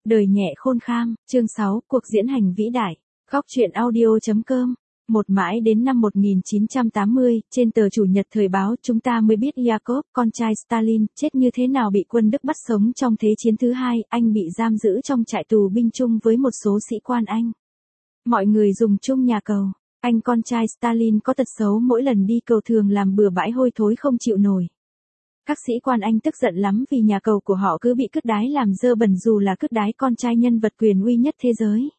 Đời nhẹ khôn kham, chương 6, cuộc diễn hành vĩ đại. Góc truyện audio.com. Một mãi đến năm 1980, trên tờ Chủ nhật thời báo chúng ta mới biết Yakov, con trai Stalin, chết như thế nào bị quân Đức bắt sống trong Thế chiến thứ hai, anh bị giam giữ trong trại tù binh chung với một số sĩ quan Anh. Mọi người dùng chung nhà cầu. Anh con trai Stalin có tật xấu mỗi lần đi cầu thường làm bừa bãi hôi thối không chịu nổi. Các sĩ quan Anh tức giận lắm vì nhà cầu của họ cứ bị cứt đái làm dơ bẩn dù là cứt đái con trai nhân vật quyền uy nhất thế giới.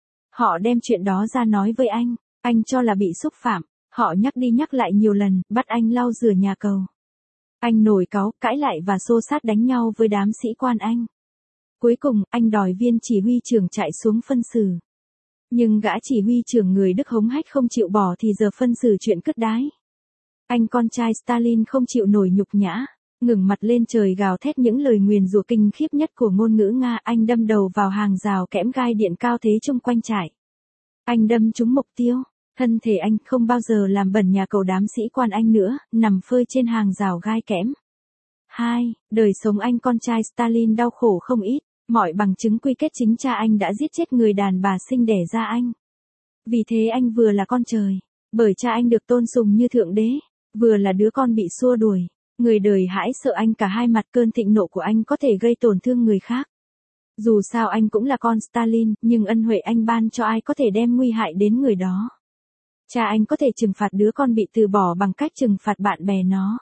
Họ đem chuyện đó ra nói với anh cho là bị xúc phạm, họ nhắc đi nhắc lại nhiều lần, bắt anh lau rửa nhà cầu. Anh nổi cáu, cãi lại và xô xát đánh nhau với đám sĩ quan Anh. Cuối cùng, anh đòi viên chỉ huy trưởng chạy xuống phân xử. Nhưng gã chỉ huy trưởng người Đức hống hách không chịu bỏ thì giờ phân xử chuyện cứt đái. Anh con trai Stalin không chịu nổi nhục nhã. Ngẩng mặt lên trời gào thét những lời nguyền rủa kinh khiếp nhất của ngôn ngữ Nga, anh đâm đầu vào hàng rào kẽm gai điện cao thế chung quanh trại. Anh đâm trúng mục tiêu, thân thể anh không bao giờ làm bẩn nhà cầu đám sĩ quan Anh nữa, nằm phơi trên hàng rào gai kẽm. 2. Đời sống anh con trai Stalin đau khổ không ít, mọi bằng chứng quy kết chính cha anh đã giết chết người đàn bà sinh đẻ ra anh. Vì thế anh vừa là con trời, bởi cha anh được tôn sùng như thượng đế, vừa là đứa con bị xua đuổi. Người đời hãi sợ anh cả hai mặt, cơn thịnh nộ của anh có thể gây tổn thương người khác. Dù sao anh cũng là con Stalin, nhưng ân huệ anh ban cho ai có thể đem nguy hại đến người đó. Cha anh có thể trừng phạt đứa con bị từ bỏ bằng cách trừng phạt bạn bè nó.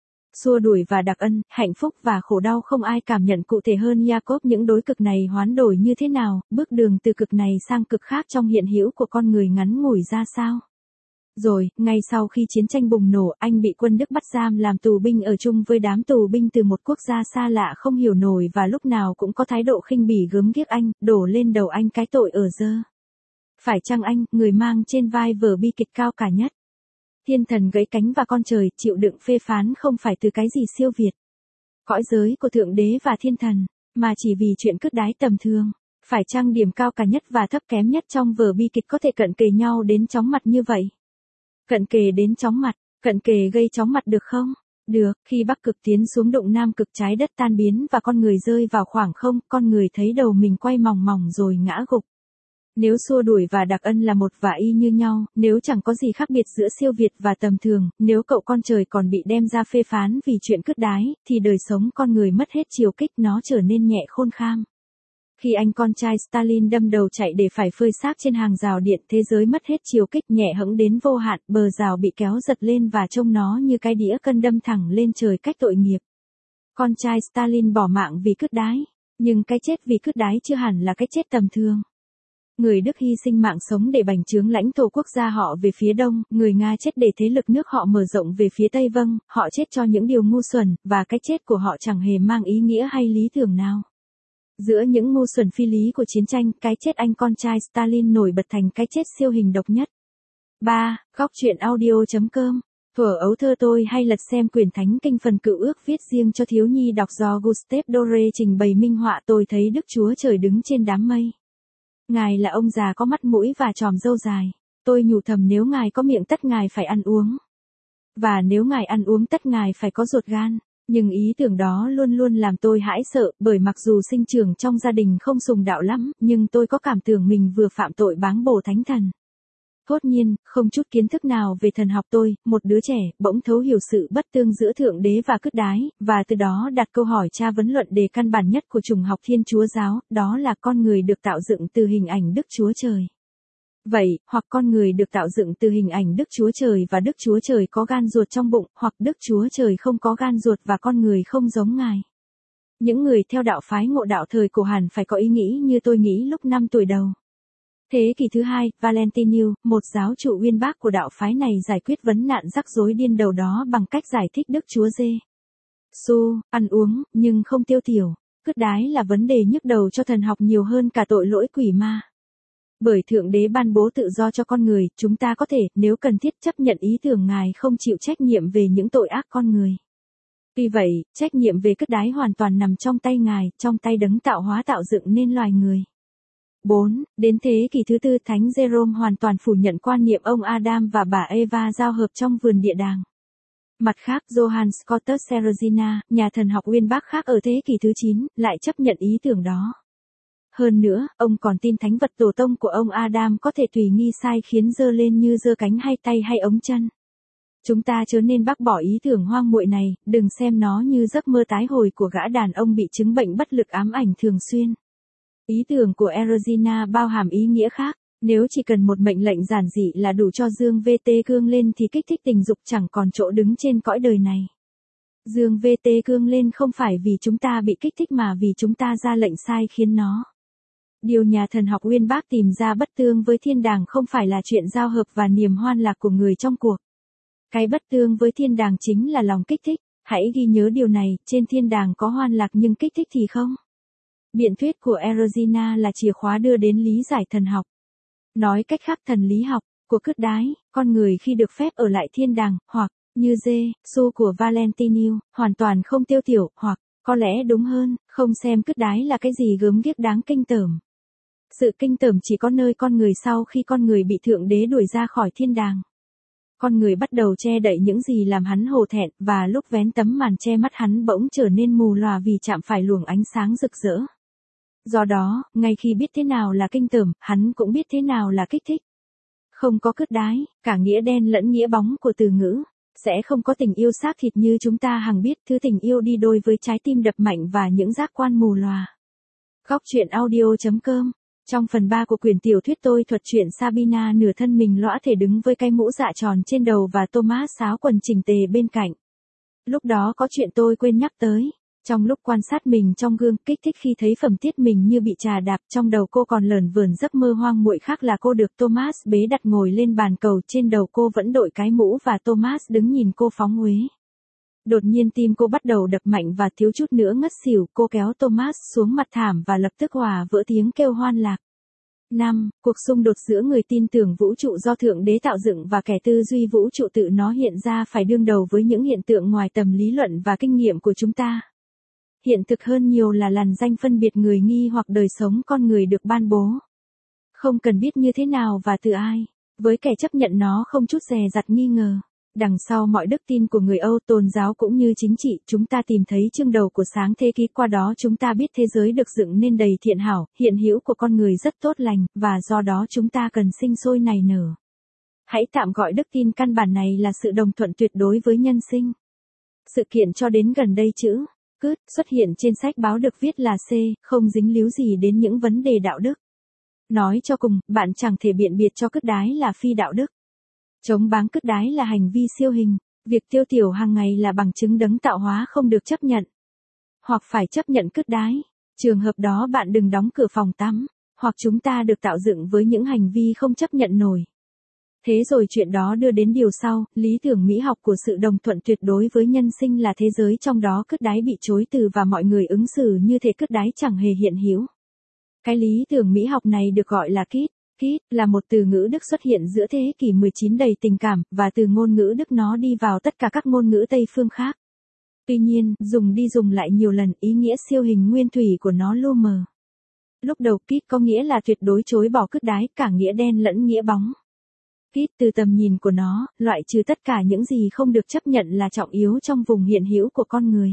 Xua đuổi và đặc ân, hạnh phúc và khổ đau không ai cảm nhận cụ thể hơn Yakov những đối cực này hoán đổi như thế nào, bước đường từ cực này sang cực khác trong hiện hữu của con người ngắn ngủi ra sao. Rồi, ngay sau khi chiến tranh bùng nổ, anh bị quân Đức bắt giam làm tù binh ở chung với đám tù binh từ một quốc gia xa lạ không hiểu nổi và lúc nào cũng có thái độ khinh bỉ gớm ghiếc anh, đổ lên đầu anh cái tội ở dơ. Phải chăng anh, người mang trên vai vở bi kịch cao cả nhất? Thiên thần gãy cánh và con trời chịu đựng phê phán không phải từ cái gì siêu việt. Cõi giới của Thượng Đế và Thiên Thần, mà chỉ vì chuyện cứt đái tầm thường. Phải chăng điểm cao cả nhất và thấp kém nhất trong vở bi kịch có thể cận kề nhau đến chóng mặt như vậy? Cận kề đến chóng mặt, cận kề gây chóng mặt được không? Được, khi Bắc Cực tiến xuống đụng Nam Cực trái đất tan biến và con người rơi vào khoảng không, con người thấy đầu mình quay mòng mòng rồi ngã gục. Nếu xua đuổi và đặc ân là một và y như nhau, nếu chẳng có gì khác biệt giữa siêu việt và tầm thường, nếu cậu con trời còn bị đem ra phê phán vì chuyện cứt đái, thì đời sống con người mất hết chiều kích, nó trở nên nhẹ khôn kham. Khi anh con trai Stalin đâm đầu chạy để phải phơi xác trên hàng rào điện, thế giới mất hết chiều kích, nhẹ hẫng đến vô hạn, bờ rào bị kéo giật lên và trông nó như cái đĩa cân đâm thẳng lên trời cách tội nghiệp. Con trai Stalin bỏ mạng vì cứt đái, nhưng cái chết vì cứt đái chưa hẳn là cái chết tầm thường. Người Đức hy sinh mạng sống để bành trướng lãnh thổ quốc gia họ về phía đông, người Nga chết để thế lực nước họ mở rộng về phía tây. Vâng, họ chết cho những điều ngu xuẩn, và cái chết của họ chẳng hề mang ý nghĩa hay lý tưởng nào. Giữa những ngu xuẩn phi lý của chiến tranh, cái chết anh con trai Stalin nổi bật thành cái chết siêu hình độc nhất. 3. Góc truyện audio.com. Thuở ấu thơ tôi hay lật xem quyển Thánh Kinh phần Cựu Ước viết riêng cho thiếu nhi đọc do Gustave Doré trình bày minh họa. Tôi thấy Đức Chúa Trời đứng trên đám mây. Ngài là ông già có mắt mũi và chòm râu dài. Tôi nhủ thầm nếu Ngài có miệng tất Ngài phải ăn uống. Và nếu Ngài ăn uống tất Ngài phải có ruột gan. Nhưng ý tưởng đó luôn luôn làm tôi hãi sợ, bởi mặc dù sinh trưởng trong gia đình không sùng đạo lắm, nhưng tôi có cảm tưởng mình vừa phạm tội báng bổ thánh thần. Thốt nhiên, không chút kiến thức nào về thần học tôi, một đứa trẻ, bỗng thấu hiểu sự bất tương giữa Thượng Đế và cứt đái, và từ đó đặt câu hỏi tra vấn luận đề căn bản nhất của chủng học Thiên Chúa giáo, đó là con người được tạo dựng từ hình ảnh Đức Chúa Trời. Vậy, hoặc con người được tạo dựng từ hình ảnh Đức Chúa Trời và Đức Chúa Trời có gan ruột trong bụng, hoặc Đức Chúa Trời không có gan ruột và con người không giống Ngài. Những người theo đạo phái Ngộ đạo thời cổ hẳn phải có ý nghĩ như tôi nghĩ lúc 5 tuổi đầu. Thế kỷ thứ hai, Valentiniu, một giáo chủ uyên bác của đạo phái này giải quyết vấn nạn rắc rối điên đầu đó bằng cách giải thích Đức Chúa Giê-xu, ăn uống, nhưng không tiêu tiểu. Cứt đái là vấn đề nhức đầu cho thần học nhiều hơn cả tội lỗi quỷ ma. Bởi Thượng Đế ban bố tự do cho con người, chúng ta có thể, nếu cần thiết, chấp nhận ý tưởng Ngài không chịu trách nhiệm về những tội ác con người. Tuy vậy, trách nhiệm về cứt đái hoàn toàn nằm trong tay Ngài, trong tay đấng tạo hóa tạo dựng nên loài người. 4. Đến thế kỷ thứ tư, Thánh Jerome hoàn toàn phủ nhận quan niệm ông Adam và bà Eva giao hợp trong vườn địa đàng. Mặt khác, Johann Scotus Erigena, nhà thần học uyên bác khác ở thế kỷ thứ 9, lại chấp nhận ý tưởng đó. Hơn nữa, ông còn tin thánh vật tổ tông của ông Adam có thể tùy nghi sai khiến giơ lên như giơ cánh hay tay hay ống chân. Chúng ta chớ nên bác bỏ ý tưởng hoang muội này, đừng xem nó như giấc mơ tái hồi của gã đàn ông bị chứng bệnh bất lực ám ảnh thường xuyên. Ý tưởng của Eugenia bao hàm ý nghĩa khác, nếu chỉ cần một mệnh lệnh giản dị là đủ cho dương VT cương lên thì kích thích tình dục chẳng còn chỗ đứng trên cõi đời này. Dương VT cương lên không phải vì chúng ta bị kích thích mà vì chúng ta ra lệnh sai khiến nó. Điều nhà thần học uyên bác tìm ra bất tương với thiên đàng không phải là chuyện giao hợp và niềm hoan lạc của người trong cuộc. Cái bất tương với thiên đàng chính là lòng kích thích, hãy ghi nhớ điều này, trên thiên đàng có hoan lạc nhưng kích thích thì không. Biện thuyết của Eugenia là chìa khóa đưa đến lý giải thần học. Nói cách khác thần lý học, của cứt đái, con người khi được phép ở lại thiên đàng, hoặc, như Giê-xu của Valentiniu, hoàn toàn không tiêu tiểu, hoặc, có lẽ đúng hơn, không xem cứt đái là cái gì gớm ghiếc đáng kinh tởm. Sự kinh tởm chỉ có nơi con người sau khi con người bị Thượng Đế đuổi ra khỏi thiên đàng. Con người bắt đầu che đậy những gì làm hắn hổ thẹn, và lúc vén tấm màn che mắt hắn bỗng trở nên mù lòa vì chạm phải luồng ánh sáng rực rỡ. Do đó, ngay khi biết thế nào là kinh tởm, hắn cũng biết thế nào là kích thích. Không có cứt đái, cả nghĩa đen lẫn nghĩa bóng của từ ngữ, sẽ không có tình yêu xác thịt như chúng ta hằng biết, thứ tình yêu đi đôi với trái tim đập mạnh và những giác quan mù lòa. Góc truyện audio.com. Trong phần 3 của quyển tiểu thuyết tôi thuật truyện Sabina nửa thân mình lõa thể đứng với cái mũ dạ tròn trên đầu và Thomas áo quần chỉnh tề bên cạnh. Lúc đó có chuyện tôi quên nhắc tới. Trong lúc quan sát mình trong gương, kích thích khi thấy phẩm tiết mình như bị trà đạp, trong đầu cô còn lởn vởn giấc mơ hoang muội khác là cô được Thomas bế đặt ngồi lên bàn cầu, trên đầu cô vẫn đội cái mũ và Thomas đứng nhìn cô phóng uế. Đột nhiên tim cô bắt đầu đập mạnh và thiếu chút nữa ngất xỉu, cô kéo Thomas xuống mặt thảm và lập tức hòa vỡ tiếng kêu hoan lạc. 5. Cuộc xung đột giữa người tin tưởng vũ trụ do Thượng Đế tạo dựng và kẻ tư duy vũ trụ tự nó hiện ra phải đương đầu với những hiện tượng ngoài tầm lý luận và kinh nghiệm của chúng ta. Hiện thực hơn nhiều là lằn ranh phân biệt người nghi hoặc đời sống con người được ban bố. Không cần biết như thế nào và từ ai, với kẻ chấp nhận nó không chút dè dặt nghi ngờ. Đằng sau mọi đức tin của người Âu tôn giáo cũng như chính trị, chúng ta tìm thấy chương đầu của sáng thế ký, qua đó chúng ta biết thế giới được dựng nên đầy thiện hảo, hiện hữu của con người rất tốt lành, và do đó chúng ta cần sinh sôi nảy nở. Hãy tạm gọi đức tin căn bản này là sự đồng thuận tuyệt đối với nhân sinh. Sự kiện cho đến gần đây chữ cứt xuất hiện trên sách báo được viết là C, không dính líu gì đến những vấn đề đạo đức. Nói cho cùng, bạn chẳng thể biện biệt cho cứt đái là phi đạo đức. Chống báng cứt đái là hành vi siêu hình, việc tiêu tiểu hàng ngày là bằng chứng đấng tạo hóa không được chấp nhận. Hoặc phải chấp nhận cứt đái, trường hợp đó bạn đừng đóng cửa phòng tắm, hoặc chúng ta được tạo dựng với những hành vi không chấp nhận nổi. Thế rồi chuyện đó đưa đến điều sau, lý tưởng mỹ học của sự đồng thuận tuyệt đối với nhân sinh là thế giới trong đó cứt đái bị chối từ và mọi người ứng xử như thể cứt đái chẳng hề hiện hữu. Cái lý tưởng mỹ học này được gọi là kit. Kit là một từ ngữ Đức xuất hiện giữa thế kỷ 19 đầy tình cảm, và từ ngôn ngữ Đức nó đi vào tất cả các ngôn ngữ Tây phương khác. Tuy nhiên, dùng đi dùng lại nhiều lần, ý nghĩa siêu hình nguyên thủy của nó lu mờ. Lúc đầu kit có nghĩa là tuyệt đối chối bỏ cứt đái, cả nghĩa đen lẫn nghĩa bóng. Kit từ tầm nhìn của nó, loại trừ tất cả những gì không được chấp nhận là trọng yếu trong vùng hiện hữu của con người.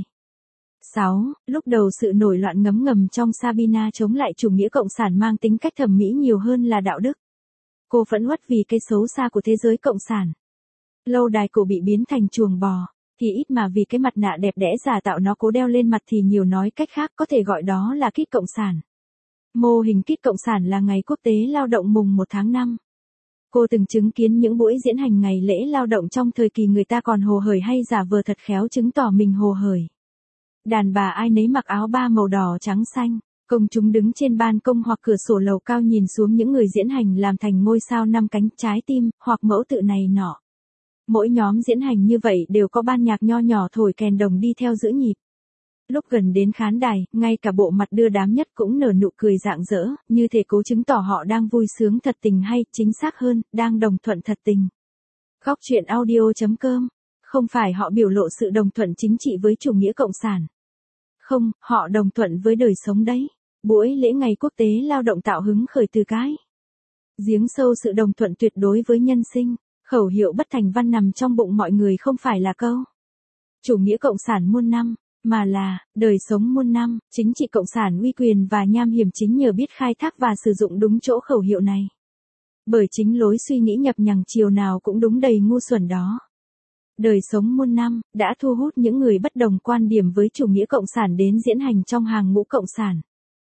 6. Lúc đầu sự nổi loạn ngấm ngầm trong Sabina chống lại chủ nghĩa cộng sản mang tính cách thẩm mỹ nhiều hơn là đạo đức. Cô phẫn uất vì cái xấu xa của thế giới cộng sản. Lâu đài cổ bị biến thành chuồng bò, thì ít mà vì cái mặt nạ đẹp đẽ giả tạo nó cố đeo lên mặt thì nhiều, nói cách khác có thể gọi đó là kit cộng sản. Mô hình kit cộng sản là ngày quốc tế lao động mùng 1 tháng 5. Cô từng chứng kiến những buổi diễn hành ngày lễ lao động trong thời kỳ người ta còn hồ hởi hay giả vờ thật khéo chứng tỏ mình hồ hởi. Đàn bà ai nấy mặc áo ba màu đỏ trắng xanh, công chúng đứng trên ban công hoặc cửa sổ lầu cao nhìn xuống những người diễn hành làm thành ngôi sao 5 cánh, trái tim, hoặc mẫu tự này nọ. Mỗi nhóm diễn hành như vậy đều có ban nhạc nho nhỏ thổi kèn đồng đi theo giữ nhịp. Lúc gần đến khán đài, ngay cả bộ mặt đưa đám nhất cũng nở nụ cười rạng rỡ, như thể cố chứng tỏ họ đang vui sướng thật tình, hay, chính xác hơn, đang đồng thuận thật tình. Góc truyện audio.com. Không phải họ biểu lộ sự đồng thuận chính trị với chủ nghĩa cộng sản. Không, họ đồng thuận với đời sống đấy. Buổi lễ ngày quốc tế lao động tạo hứng khởi từ cái giếng sâu sự đồng thuận tuyệt đối với nhân sinh. Khẩu hiệu bất thành văn nằm trong bụng mọi người không phải là câu chủ nghĩa cộng sản muôn năm, mà là đời sống muôn năm, chính trị cộng sản uy quyền và nham hiểm chính nhờ biết khai thác và sử dụng đúng chỗ khẩu hiệu này. Bởi chính lối suy nghĩ nhập nhằng chiều nào cũng đúng đầy ngu xuẩn đó. Đời sống muôn năm đã thu hút những người bất đồng quan điểm với chủ nghĩa cộng sản đến diễn hành trong hàng ngũ cộng sản.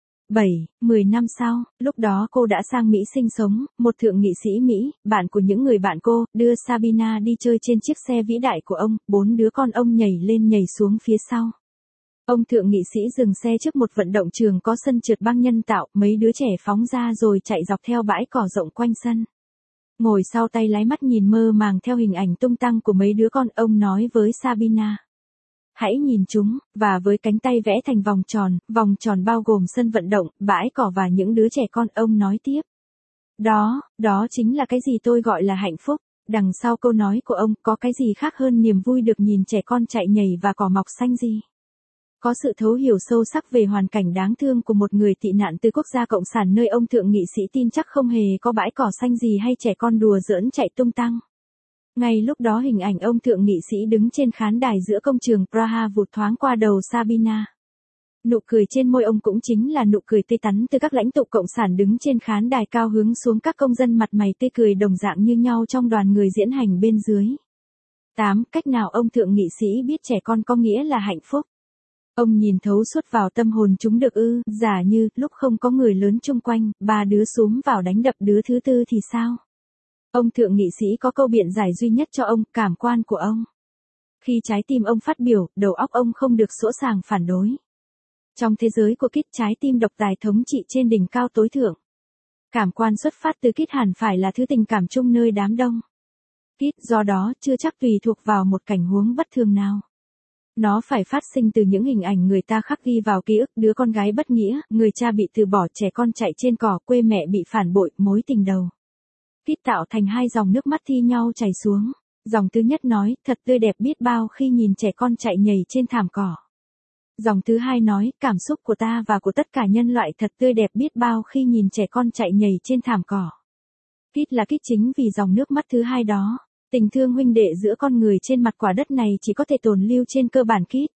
10 năm sau, lúc đó cô đã sang Mỹ sinh sống, một thượng nghị sĩ Mỹ, bạn của những người bạn cô, đưa Sabina đi chơi trên chiếc xe vĩ đại của ông, 4 đứa con ông nhảy lên nhảy xuống phía sau. Ông thượng nghị sĩ dừng xe trước một vận động trường có sân trượt băng nhân tạo, mấy đứa trẻ phóng ra rồi chạy dọc theo bãi cỏ rộng quanh sân. Ngồi sau tay lái mắt nhìn mơ màng theo hình ảnh tung tăng của mấy đứa con, ông nói với Sabina. Hãy nhìn chúng, và với cánh tay vẽ thành vòng tròn bao gồm sân vận động, bãi cỏ và những đứa trẻ con, ông nói tiếp. Đó chính là cái gì tôi gọi là hạnh phúc. Đằng sau câu nói của ông, có cái gì khác hơn niềm vui được nhìn trẻ con chạy nhảy và cỏ mọc xanh gì? Có sự thấu hiểu sâu sắc về hoàn cảnh đáng thương của một người tị nạn từ quốc gia cộng sản nơi ông thượng nghị sĩ tin chắc không hề có bãi cỏ xanh gì hay trẻ con đùa giỡn chạy tung tăng. Ngay lúc đó hình ảnh ông thượng nghị sĩ đứng trên khán đài giữa công trường Praha vụt thoáng qua đầu Sabina. Nụ cười trên môi ông cũng chính là nụ cười tươi tắn từ các lãnh tụ cộng sản đứng trên khán đài cao hướng xuống các công dân mặt mày tươi cười đồng dạng như nhau trong đoàn người diễn hành bên dưới. 8. Cách nào ông thượng nghị sĩ biết trẻ con có nghĩa là hạnh phúc? Ông nhìn thấu suốt vào tâm hồn chúng được ư? Giả như, lúc không có người lớn chung quanh, 3 đứa xúm vào đánh đập đứa thứ tư thì sao? Ông thượng nghị sĩ có câu biện giải duy nhất cho ông, cảm quan của ông. Khi trái tim ông phát biểu, đầu óc ông không được sỗ sàng phản đối. Trong thế giới của Kit, trái tim độc tài thống trị trên đỉnh cao tối thượng. Cảm quan xuất phát từ Kit hẳn phải là thứ tình cảm chung nơi đám đông. Kit do đó chưa chắc tùy thuộc vào một cảnh huống bất thường nào. Nó phải phát sinh từ những hình ảnh người ta khắc ghi vào ký ức, đứa con gái bất nghĩa, người cha bị từ bỏ, trẻ con chạy trên cỏ, quê mẹ bị phản bội, mối tình đầu. Kit tạo thành 2 dòng nước mắt thi nhau chảy xuống. Dòng thứ nhất nói, thật tươi đẹp biết bao khi nhìn trẻ con chạy nhảy trên thảm cỏ. Dòng thứ hai nói, cảm xúc của ta và của tất cả nhân loại thật tươi đẹp biết bao khi nhìn trẻ con chạy nhảy trên thảm cỏ. Kit là Kit chính vì dòng nước mắt thứ hai đó. Tình thương huynh đệ giữa con người trên mặt quả đất này chỉ có thể tồn lưu trên cơ bản Kit.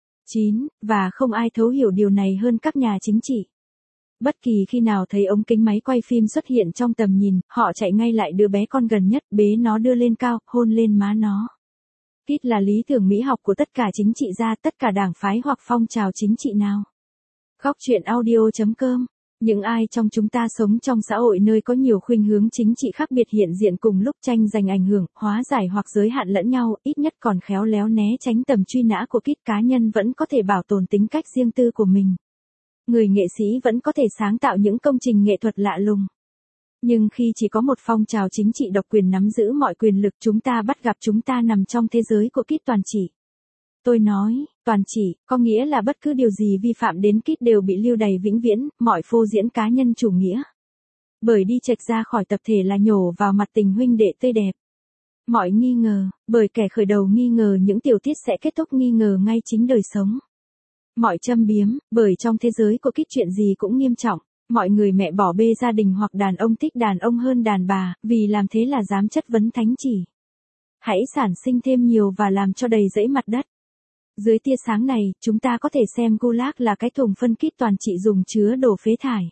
9. Và không ai thấu hiểu điều này hơn các nhà chính trị. Bất kỳ khi nào thấy ống kính máy quay phim xuất hiện trong tầm nhìn, họ chạy ngay lại đứa bé con gần nhất, bế nó đưa lên cao, hôn lên má nó. Kit là lý tưởng mỹ học của tất cả chính trị gia, tất cả đảng phái hoặc phong trào chính trị nào. Góc truyện audio.com. Những ai trong chúng ta sống trong xã hội nơi có nhiều khuynh hướng chính trị khác biệt hiện diện cùng lúc tranh giành ảnh hưởng, hóa giải hoặc giới hạn lẫn nhau, ít nhất còn khéo léo né tránh tầm truy nã của Kit, cá nhân vẫn có thể bảo tồn tính cách riêng tư của mình. Người nghệ sĩ vẫn có thể sáng tạo những công trình nghệ thuật lạ lùng. Nhưng khi chỉ có một phong trào chính trị độc quyền nắm giữ mọi quyền lực, chúng ta bắt gặp chúng ta nằm trong thế giới của Kit toàn trị. Tôi nói, toàn trị, có nghĩa là bất cứ điều gì vi phạm đến Kit đều bị lưu đày vĩnh viễn, mọi phô diễn cá nhân chủ nghĩa. Bởi đi chệch ra khỏi tập thể là nhổ vào mặt tình huynh đệ tươi đẹp. Mọi nghi ngờ, bởi kẻ khởi đầu nghi ngờ những tiểu tiết sẽ kết thúc nghi ngờ ngay chính đời sống. Mọi châm biếm, bởi trong thế giới của Kit chuyện gì cũng nghiêm trọng. Mọi người mẹ bỏ bê gia đình hoặc đàn ông thích đàn ông hơn đàn bà, vì làm thế là dám chất vấn thánh chỉ. Hãy sản sinh thêm nhiều và làm cho đầy rẫy mặt đất. Dưới tia sáng này, chúng ta có thể xem Gulag là cái thùng phân Kit toàn trị dùng chứa đổ phế thải.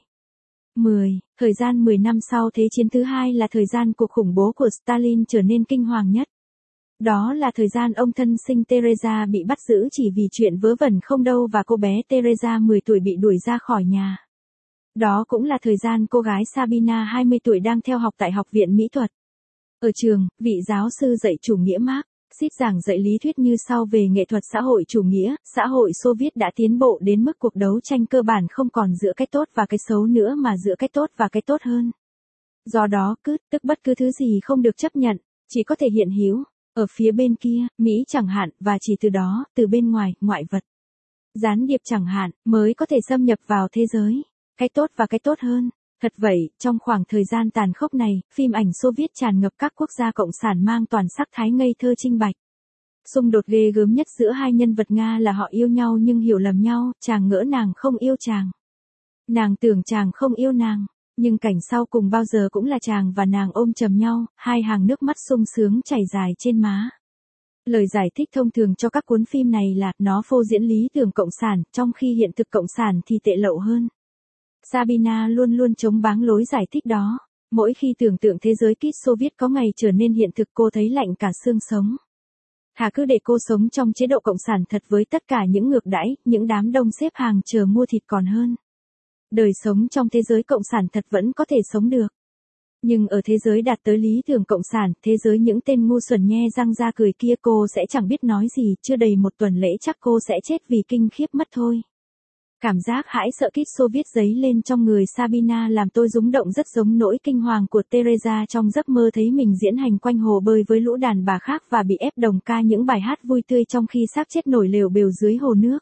10. Thời gian 10 năm sau Thế chiến thứ hai là thời gian cuộc khủng bố của Stalin trở nên kinh hoàng nhất. Đó là thời gian ông thân sinh Teresa bị bắt giữ chỉ vì chuyện vớ vẩn không đâu và cô bé Teresa 10 tuổi bị đuổi ra khỏi nhà. Đó cũng là thời gian cô gái Sabina 20 tuổi đang theo học tại Học viện Mỹ thuật. Ở trường, vị giáo sư dạy chủ nghĩa Marxist giảng dạy lý thuyết như sau về nghệ thuật xã hội chủ nghĩa, xã hội Xô Viết đã tiến bộ đến mức cuộc đấu tranh cơ bản không còn giữa cái tốt và cái xấu nữa mà giữa cái tốt và cái tốt hơn. Do đó, tức bất cứ thứ gì không được chấp nhận, chỉ có thể hiện hữu, ở phía bên kia, Mỹ chẳng hạn, và chỉ từ đó, từ bên ngoài, ngoại vật. Gián điệp chẳng hạn, mới có thể xâm nhập vào thế giới. Cái tốt và cái tốt hơn. Thật vậy, trong khoảng thời gian tàn khốc này, phim ảnh Xô Viết tràn ngập các quốc gia cộng sản mang toàn sắc thái ngây thơ trinh bạch. Xung đột ghê gớm nhất giữa hai nhân vật Nga là họ yêu nhau nhưng hiểu lầm nhau, chàng ngỡ nàng không yêu chàng. Nàng tưởng chàng không yêu nàng, nhưng cảnh sau cùng bao giờ cũng là chàng và nàng ôm chầm nhau, hai hàng nước mắt sung sướng chảy dài trên má. Lời giải thích thông thường cho các cuốn phim này là nó phô diễn lý tưởng cộng sản, trong khi hiện thực cộng sản thì tệ lậu hơn. Sabina luôn luôn chống báng lối giải thích đó. Mỗi khi tưởng tượng thế giới kít Xô Viết có ngày trở nên hiện thực cô thấy lạnh cả xương sống. Thà cứ để cô sống trong chế độ cộng sản thật với tất cả những ngược đãi, những đám đông xếp hàng chờ mua thịt còn hơn. Đời sống trong thế giới cộng sản thật vẫn có thể sống được. Nhưng ở thế giới đạt tới lý tưởng cộng sản, thế giới những tên ngu xuẩn nhe răng ra cười kia cô sẽ chẳng biết nói gì, chưa đầy một tuần lễ chắc cô sẽ chết vì kinh khiếp mất thôi. Cảm giác hãi sợ kít Xô Viết dấy lên trong người Sabina làm tôi rúng động rất giống nỗi kinh hoàng của Teresa trong giấc mơ thấy mình diễn hành quanh hồ bơi với lũ đàn bà khác và bị ép đồng ca những bài hát vui tươi trong khi xác chết nổi lều bều dưới hồ nước.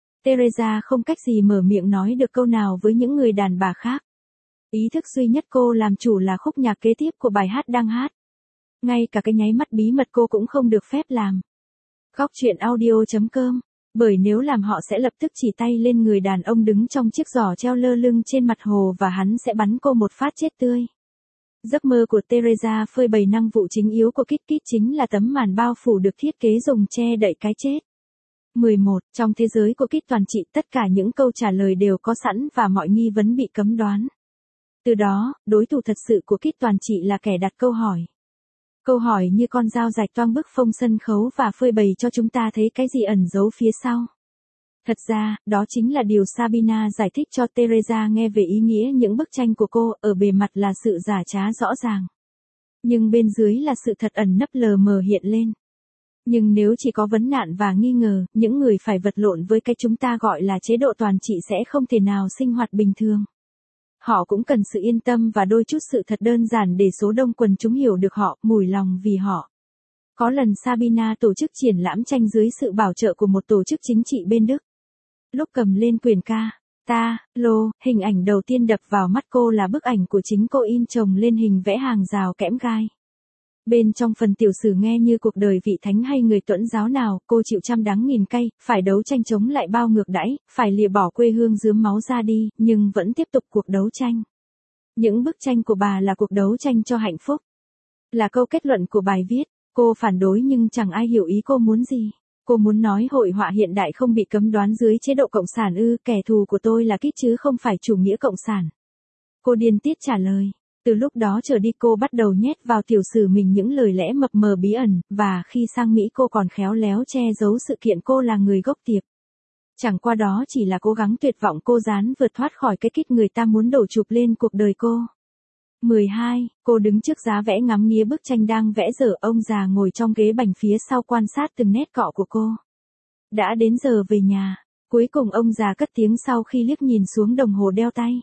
Teresa không cách gì mở miệng nói được câu nào với những người đàn bà khác. Ý thức duy nhất cô làm chủ là khúc nhạc kế tiếp của bài hát đang hát. Ngay cả cái nháy mắt bí mật cô cũng không được phép làm. Góc truyện audio.com. Bởi nếu làm họ sẽ lập tức chỉ tay lên người đàn ông đứng trong chiếc giỏ treo lơ lửng trên mặt hồ và hắn sẽ bắn cô một phát chết tươi. Giấc mơ của Teresa phơi bày năng vụ chính yếu của Kit Kit chính là tấm màn bao phủ được thiết kế dùng che đậy cái chết. 11. Trong thế giới của Kit toàn trị tất cả những câu trả lời đều có sẵn và mọi nghi vấn bị cấm đoán. Từ đó, đối thủ thật sự của Kit toàn trị là kẻ đặt câu hỏi. Câu hỏi như con dao rạch toang bức phông sân khấu và phơi bày cho chúng ta thấy cái gì ẩn giấu phía sau. Thật ra, đó chính là điều Sabina giải thích cho Teresa nghe về ý nghĩa những bức tranh của cô, ở bề mặt là sự giả trá rõ ràng. Nhưng bên dưới là sự thật ẩn nấp lờ mờ hiện lên. Nhưng nếu chỉ có vấn nạn và nghi ngờ, những người phải vật lộn với cái chúng ta gọi là chế độ toàn trị sẽ không thể nào sinh hoạt bình thường. Họ cũng cần sự yên tâm và đôi chút sự thật đơn giản để số đông quần chúng hiểu được họ, mủi lòng vì họ. Có lần Sabina tổ chức triển lãm tranh dưới sự bảo trợ của một tổ chức chính trị bên Đức. Lúc cầm lên quyển hình ảnh đầu tiên đập vào mắt cô là bức ảnh của chính cô in chồng lên hình vẽ hàng rào kẽm gai. Bên trong phần tiểu sử nghe như cuộc đời vị thánh hay người tuẫn giáo nào, cô chịu trăm đắng nghìn cay, phải đấu tranh chống lại bao ngược đãi, phải lìa bỏ quê hương rướm máu ra đi, nhưng vẫn tiếp tục cuộc đấu tranh. Những bức tranh của bà là cuộc đấu tranh cho hạnh phúc. Là câu kết luận của bài viết, cô phản đối nhưng chẳng ai hiểu ý cô muốn gì. Cô muốn nói hội họa hiện đại không bị cấm đoán dưới chế độ cộng sản ư, kẻ thù của tôi là Kit chứ không phải chủ nghĩa cộng sản. Cô điên tiết trả lời. Từ lúc đó trở đi cô bắt đầu nhét vào tiểu sử mình những lời lẽ mập mờ bí ẩn, và khi sang Mỹ cô còn khéo léo che giấu sự kiện cô là người gốc Tiệp. Chẳng qua đó chỉ là cố gắng tuyệt vọng cô dán vượt thoát khỏi cái Kit người ta muốn đổ chụp lên cuộc đời cô. 12. Cô đứng trước giá vẽ ngắm nghía bức tranh đang vẽ dở, ông già ngồi trong ghế bành phía sau quan sát từng nét cọ của cô. Đã đến giờ về nhà, cuối cùng ông già cất tiếng sau khi liếc nhìn xuống đồng hồ đeo tay.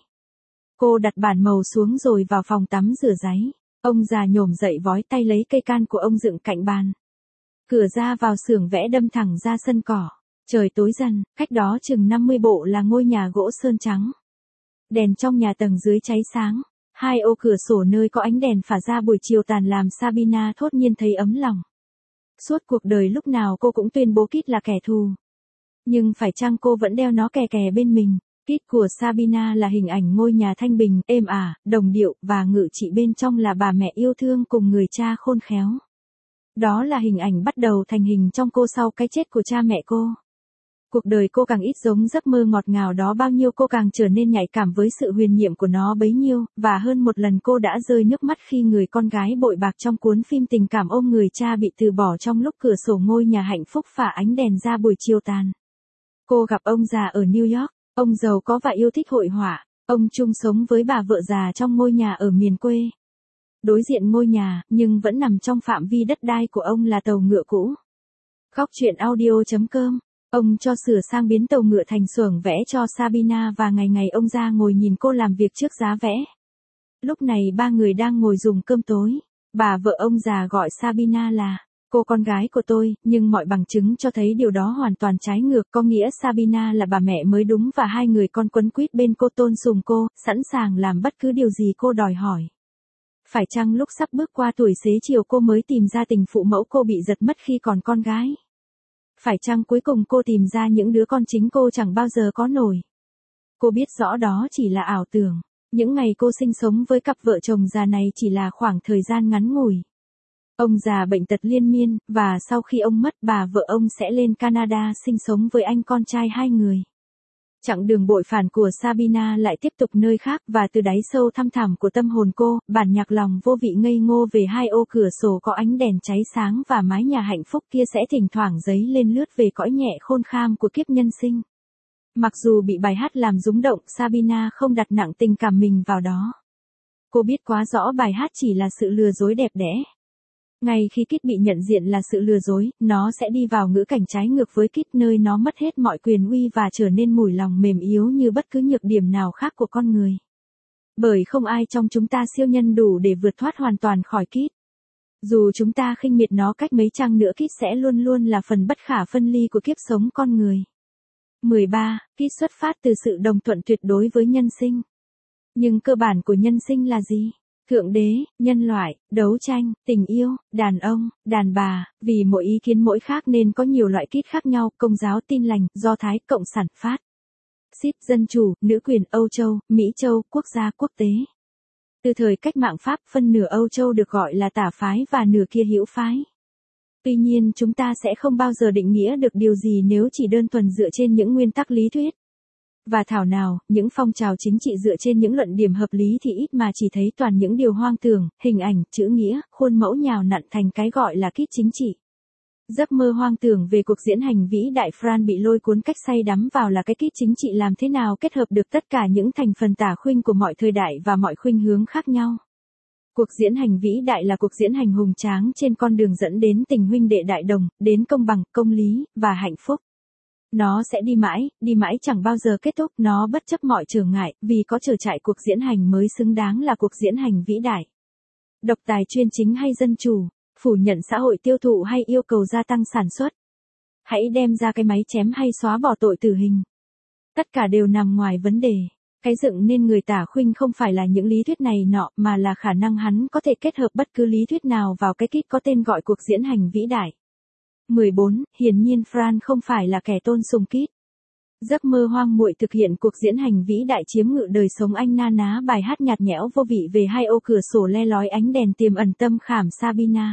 Cô đặt bản màu xuống rồi vào phòng tắm rửa ráy. Ông già nhổm dậy vói tay lấy cây can của ông dựng cạnh bàn. Cửa ra vào xưởng vẽ đâm thẳng ra sân cỏ. Trời tối dần, cách đó chừng 50 bộ là ngôi nhà gỗ sơn trắng. Đèn trong nhà tầng dưới cháy sáng. Hai ô cửa sổ nơi có ánh đèn phả ra buổi chiều tàn làm Sabina thốt nhiên thấy ấm lòng. Suốt cuộc đời lúc nào cô cũng tuyên bố Kit là kẻ thù. Nhưng phải chăng cô vẫn đeo nó kè kè bên mình? Kit của Sabina là hình ảnh ngôi nhà thanh bình, êm ả, đồng điệu, và ngự trị bên trong là bà mẹ yêu thương cùng người cha khôn khéo. Đó là hình ảnh bắt đầu thành hình trong cô sau cái chết của cha mẹ cô. Cuộc đời cô càng ít giống giấc mơ ngọt ngào đó bao nhiêu cô càng trở nên nhạy cảm với sự huyền nhiệm của nó bấy nhiêu, và hơn một lần cô đã rơi nước mắt khi người con gái bội bạc trong cuốn phim tình cảm ôm người cha bị từ bỏ trong lúc cửa sổ ngôi nhà hạnh phúc phả ánh đèn ra buổi chiều tàn. Cô gặp ông già ở New York, ông giàu có và yêu thích hội họa, ông chung sống với bà vợ già trong ngôi nhà ở miền quê. Đối diện ngôi nhà, nhưng vẫn nằm trong phạm vi đất đai của ông là tàu ngựa cũ. Góc truyện audio.com. Ông cho sửa sang biến tàu ngựa thành xưởng vẽ cho Sabina và ngày ngày ông ra ngồi nhìn cô làm việc trước giá vẽ. Lúc này ba người đang ngồi dùng cơm tối. Bà vợ ông già gọi Sabina là cô con gái của tôi, nhưng mọi bằng chứng cho thấy điều đó hoàn toàn trái ngược, có nghĩa Sabina là bà mẹ mới đúng và hai người con quấn quýt bên cô tôn sùng cô, sẵn sàng làm bất cứ điều gì cô đòi hỏi. Phải chăng lúc sắp bước qua tuổi xế chiều cô mới tìm ra tình phụ mẫu cô bị giật mất khi còn con gái? Phải chăng cuối cùng cô tìm ra những đứa con chính cô chẳng bao giờ có nổi? Cô biết rõ đó chỉ là ảo tưởng. Những ngày cô sinh sống với cặp vợ chồng già này chỉ là khoảng thời gian ngắn ngủi. Ông già bệnh tật liên miên, và sau khi ông mất bà vợ ông sẽ lên Canada sinh sống với anh con trai hai người. Chặng đường bội phản của Sabina lại tiếp tục nơi khác và từ đáy sâu thăm thẳm của tâm hồn cô, bản nhạc lòng vô vị ngây ngô về hai ô cửa sổ có ánh đèn cháy sáng và mái nhà hạnh phúc kia sẽ thỉnh thoảng dấy lên lướt về cõi nhẹ khôn kham của kiếp nhân sinh. Mặc dù bị bài hát làm rung động, Sabina không đặt nặng tình cảm mình vào đó. Cô biết quá rõ bài hát chỉ là sự lừa dối đẹp đẽ. Ngay khi Kit bị nhận diện là sự lừa dối, nó sẽ đi vào ngữ cảnh trái ngược với Kit nơi nó mất hết mọi quyền uy và trở nên mùi lòng mềm yếu như bất cứ nhược điểm nào khác của con người. Bởi không ai trong chúng ta siêu nhân đủ để vượt thoát hoàn toàn khỏi Kit. Dù chúng ta khinh miệt nó cách mấy chăng nữa, Kit sẽ luôn luôn là phần bất khả phân ly của kiếp sống con người. 13. Kit xuất phát từ sự đồng thuận tuyệt đối với nhân sinh. Nhưng cơ bản của nhân sinh là gì? Thượng đế, nhân loại, đấu tranh, tình yêu, đàn ông, đàn bà, vì mỗi ý kiến mỗi khác nên có nhiều loại Kit khác nhau, Công giáo, Tin lành, Do Thái, Cộng sản, Phát xít, dân chủ, nữ quyền, Âu Châu, Mỹ Châu, quốc gia, quốc tế. Từ thời cách mạng Pháp, phân nửa Âu Châu được gọi là tả phái và nửa kia hữu phái. Tuy nhiên chúng ta sẽ không bao giờ định nghĩa được điều gì nếu chỉ đơn thuần dựa trên những nguyên tắc lý thuyết. Và thảo nào, những phong trào chính trị dựa trên những luận điểm hợp lý thì ít mà chỉ thấy toàn những điều hoang tưởng, hình ảnh, chữ nghĩa, khuôn mẫu nhào nặn thành cái gọi là Kit chính trị. Giấc mơ hoang tưởng về cuộc diễn hành vĩ đại Fran bị lôi cuốn cách say đắm vào là cái Kit chính trị làm thế nào kết hợp được tất cả những thành phần tả khuynh của mọi thời đại và mọi khuynh hướng khác nhau. Cuộc diễn hành vĩ đại là cuộc diễn hành hùng tráng trên con đường dẫn đến tình huynh đệ đại đồng, đến công bằng, công lý, và hạnh phúc. Nó sẽ đi mãi chẳng bao giờ kết thúc, nó bất chấp mọi trở ngại, vì có trở trại cuộc diễn hành mới xứng đáng là cuộc diễn hành vĩ đại. Độc tài chuyên chính hay dân chủ, phủ nhận xã hội tiêu thụ hay yêu cầu gia tăng sản xuất. Hãy đem ra cái máy chém hay xóa bỏ tội tử hình. Tất cả đều nằm ngoài vấn đề. Cái dựng nên người tả khuynh không phải là những lý thuyết này nọ mà là khả năng hắn có thể kết hợp bất cứ lý thuyết nào vào cái Kit có tên gọi cuộc diễn hành vĩ đại. 14. Hiển nhiên Fran không phải là kẻ tôn sùng Kit. Giấc mơ hoang muội thực hiện cuộc diễn hành vĩ đại chiếm ngự đời sống anh na ná bài hát nhạt nhẽo vô vị về hai ô cửa sổ le lói ánh đèn tiềm ẩn tâm khảm Sabina.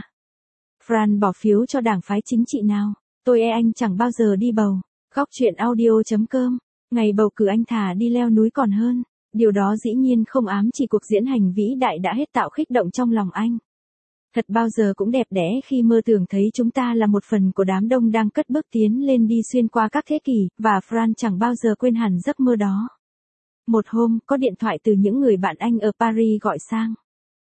Fran bỏ phiếu cho đảng phái chính trị nào? Tôi anh chẳng bao giờ đi bầu. Góc truyện audio.com. Ngày bầu cử anh thà đi leo núi còn hơn. Điều đó dĩ nhiên không ám chỉ cuộc diễn hành vĩ đại đã hết tạo khích động trong lòng anh. Thật bao giờ cũng đẹp đẽ khi mơ tưởng thấy chúng ta là một phần của đám đông đang cất bước tiến lên đi xuyên qua các thế kỷ, và Fran chẳng bao giờ quên hẳn giấc mơ đó. Một hôm, có điện thoại từ những người bạn anh ở Paris gọi sang.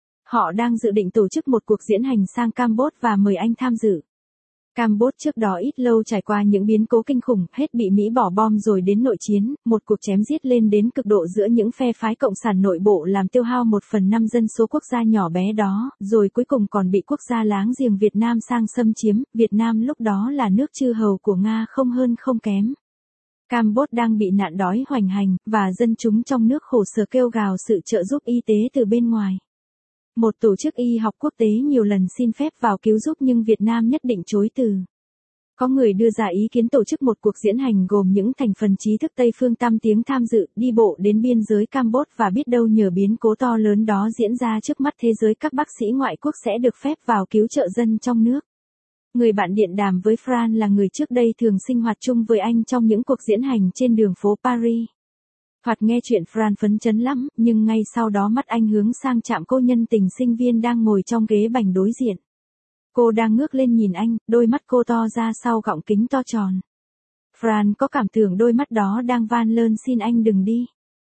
Họ đang dự định tổ chức một cuộc diễn hành sang Campuchia và mời anh tham dự. Campuchia trước đó ít lâu trải qua những biến cố kinh khủng, hết bị Mỹ bỏ bom rồi đến nội chiến, một cuộc chém giết lên đến cực độ giữa những phe phái cộng sản nội bộ làm tiêu hao 1/5 dân số quốc gia nhỏ bé đó, rồi cuối cùng còn bị quốc gia láng giềng Việt Nam sang xâm chiếm. Việt Nam lúc đó là nước chư hầu của Nga không hơn không kém. Campuchia đang bị nạn đói hoành hành, và dân chúng trong nước khổ sở kêu gào sự trợ giúp y tế từ bên ngoài. Một tổ chức y học quốc tế nhiều lần xin phép vào cứu giúp nhưng Việt Nam nhất định chối từ. Có người đưa ra ý kiến tổ chức một cuộc diễn hành gồm những thành phần trí thức Tây phương tam tiếng tham dự, đi bộ đến biên giới Campuchia và biết đâu nhờ biến cố to lớn đó diễn ra trước mắt thế giới các bác sĩ ngoại quốc sẽ được phép vào cứu trợ dân trong nước. Người bạn điện đàm với Fran là người trước đây thường sinh hoạt chung với anh trong những cuộc diễn hành trên đường phố Paris. Thoạt nghe chuyện Fran phấn chấn lắm, nhưng ngay sau đó mắt anh hướng sang chạm cô nhân tình sinh viên đang ngồi trong ghế bành đối diện. Cô đang ngước lên nhìn anh, đôi mắt cô to ra sau gọng kính to tròn. Fran có cảm tưởng đôi mắt đó đang van lơn xin anh đừng đi.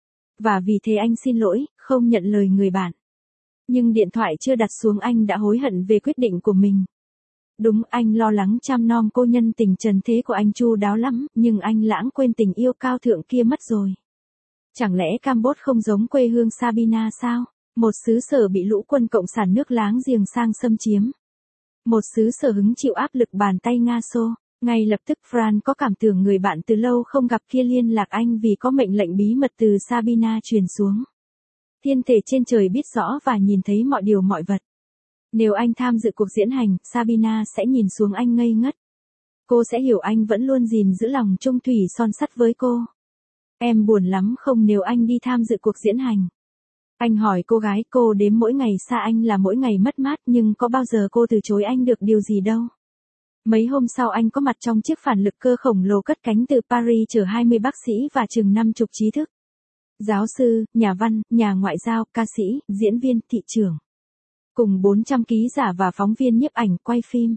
Và vì thế anh xin lỗi, không nhận lời người bạn. Nhưng điện thoại chưa đặt xuống anh đã hối hận về quyết định của mình. Đúng, anh lo lắng chăm nom cô nhân tình trần thế của anh chu đáo lắm, nhưng anh lãng quên tình yêu cao thượng kia mất rồi. Chẳng lẽ Campuchia không giống quê hương Sabina sao? Một xứ sở bị lũ quân cộng sản nước láng giềng sang xâm chiếm. Một xứ sở hứng chịu áp lực bàn tay Nga Xô. Ngay lập tức Fran có cảm tưởng người bạn từ lâu không gặp kia liên lạc anh vì có mệnh lệnh bí mật từ Sabina truyền xuống. Thiên thể trên trời biết rõ và nhìn thấy mọi điều mọi vật. Nếu anh tham dự cuộc diễn hành, Sabina sẽ nhìn xuống anh ngây ngất. Cô sẽ hiểu anh vẫn luôn gìn giữ lòng trung thủy son sắt với cô. Em buồn lắm không nếu anh đi tham dự cuộc diễn hành. Anh hỏi cô gái, cô đếm mỗi ngày xa anh là mỗi ngày mất mát, nhưng có bao giờ cô từ chối anh được điều gì đâu. Mấy hôm sau anh có mặt trong chiếc phản lực cơ khổng lồ cất cánh từ Paris chở 20 bác sĩ và chừng 50 trí thức. Giáo sư, nhà văn, nhà ngoại giao, ca sĩ, diễn viên, thị trưởng. Cùng 400 ký giả và phóng viên nhiếp ảnh quay phim.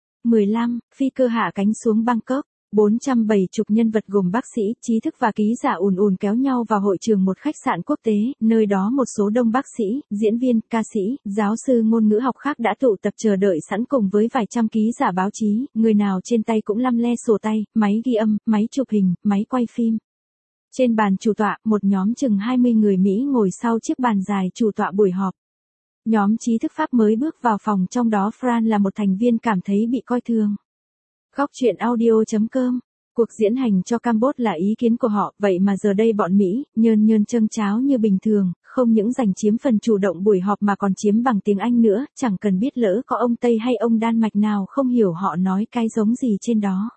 15. Phi cơ hạ cánh xuống Bangkok. 470 nhân vật gồm bác sĩ, trí thức và ký giả ùn ùn kéo nhau vào hội trường một khách sạn quốc tế, nơi đó một số đông bác sĩ, diễn viên, ca sĩ, giáo sư ngôn ngữ học khác đã tụ tập chờ đợi sẵn cùng với vài trăm ký giả báo chí, người nào trên tay cũng lăm le sổ tay, máy ghi âm, máy chụp hình, máy quay phim. Trên bàn chủ tọa, một nhóm chừng 20 người Mỹ ngồi sau chiếc bàn dài chủ tọa buổi họp. Nhóm trí thức Pháp mới bước vào phòng, trong đó Fran là một thành viên, cảm thấy bị coi thường. Góc chuyện audio.com. Cuộc diễn hành cho Campuchia là ý kiến của họ, vậy mà giờ đây bọn Mỹ, nhơn châng cháo như bình thường, không những giành chiếm phần chủ động buổi họp mà còn chiếm bằng tiếng Anh nữa, chẳng cần biết lỡ có ông Tây hay ông Đan Mạch nào không hiểu họ nói cái giống gì trên đó.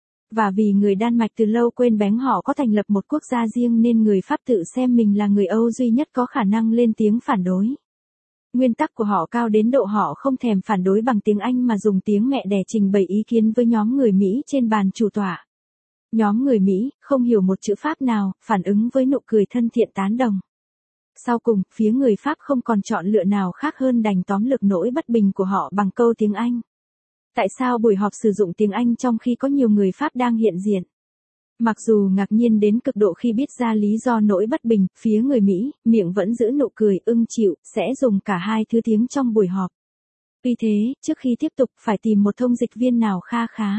Và vì người Đan Mạch từ lâu quên bén họ có thành lập một quốc gia riêng nên người Pháp tự xem mình là người Âu duy nhất có khả năng lên tiếng phản đối. Nguyên tắc của họ cao đến độ họ không thèm phản đối bằng tiếng Anh mà dùng tiếng mẹ đẻ trình bày ý kiến với nhóm người Mỹ trên bàn chủ tọa. Nhóm người Mỹ, không hiểu một chữ Pháp nào, phản ứng với nụ cười thân thiện tán đồng. Sau cùng, phía người Pháp không còn chọn lựa nào khác hơn đành tóm lược nỗi bất bình của họ bằng câu tiếng Anh. Tại sao buổi họp sử dụng tiếng Anh trong khi có nhiều người Pháp đang hiện diện? Mặc dù ngạc nhiên đến cực độ khi biết ra lý do nỗi bất bình, phía người Mỹ, miệng vẫn giữ nụ cười ưng chịu, sẽ dùng cả hai thứ tiếng trong buổi họp. Vì thế, trước khi tiếp tục, phải tìm một thông dịch viên nào kha khá.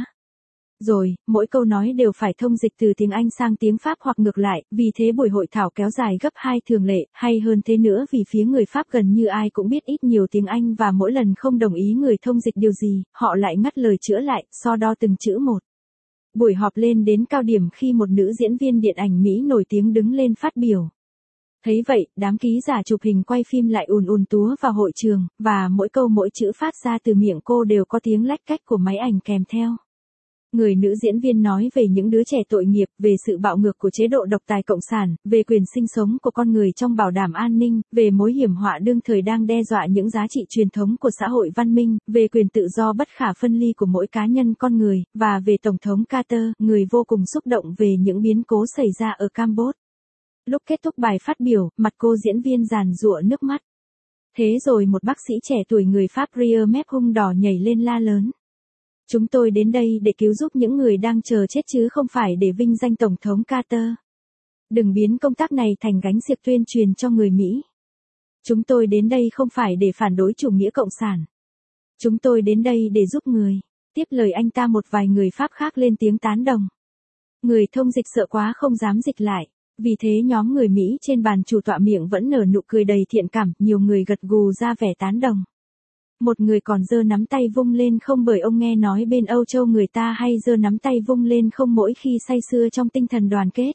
Rồi, mỗi câu nói đều phải thông dịch từ tiếng Anh sang tiếng Pháp hoặc ngược lại, vì thế buổi hội thảo kéo dài gấp 2 thường lệ, hay hơn thế nữa vì phía người Pháp gần như ai cũng biết ít nhiều tiếng Anh và mỗi lần không đồng ý người thông dịch điều gì, họ lại ngắt lời chữa lại, so đo từng chữ một. Buổi họp lên đến cao điểm khi một nữ diễn viên điện ảnh Mỹ nổi tiếng đứng lên phát biểu. Thấy vậy, đám ký giả chụp hình quay phim lại ùn túa vào hội trường, và mỗi câu mỗi chữ phát ra từ miệng cô đều có tiếng lách cách của máy ảnh kèm theo. Người nữ diễn viên nói về những đứa trẻ tội nghiệp, về sự bạo ngược của chế độ độc tài cộng sản, về quyền sinh sống của con người trong bảo đảm an ninh, về mối hiểm họa đương thời đang đe dọa những giá trị truyền thống của xã hội văn minh, về quyền tự do bất khả phân ly của mỗi cá nhân con người, và về Tổng thống Carter, người vô cùng xúc động về những biến cố xảy ra ở Campuchia. Lúc kết thúc bài phát biểu, mặt cô diễn viên giàn giụa nước mắt. Thế rồi một bác sĩ trẻ tuổi người Pháp ria mép hung đỏ nhảy lên la lớn. Chúng tôi đến đây để cứu giúp những người đang chờ chết chứ không phải để vinh danh Tổng thống Carter. Đừng biến công tác này thành gánh xiếc tuyên truyền cho người Mỹ. Chúng tôi đến đây không phải để phản đối chủ nghĩa cộng sản. Chúng tôi đến đây để giúp người. Tiếp lời anh ta một vài người Pháp khác lên tiếng tán đồng. Người thông dịch sợ quá không dám dịch lại. Vì thế nhóm người Mỹ trên bàn chủ tọa miệng vẫn nở nụ cười đầy thiện cảm, nhiều người gật gù ra vẻ tán đồng. Một người còn giơ nắm tay vung lên không bởi ông nghe nói bên Âu Châu người ta hay giơ nắm tay vung lên không mỗi khi say sưa trong tinh thần đoàn kết.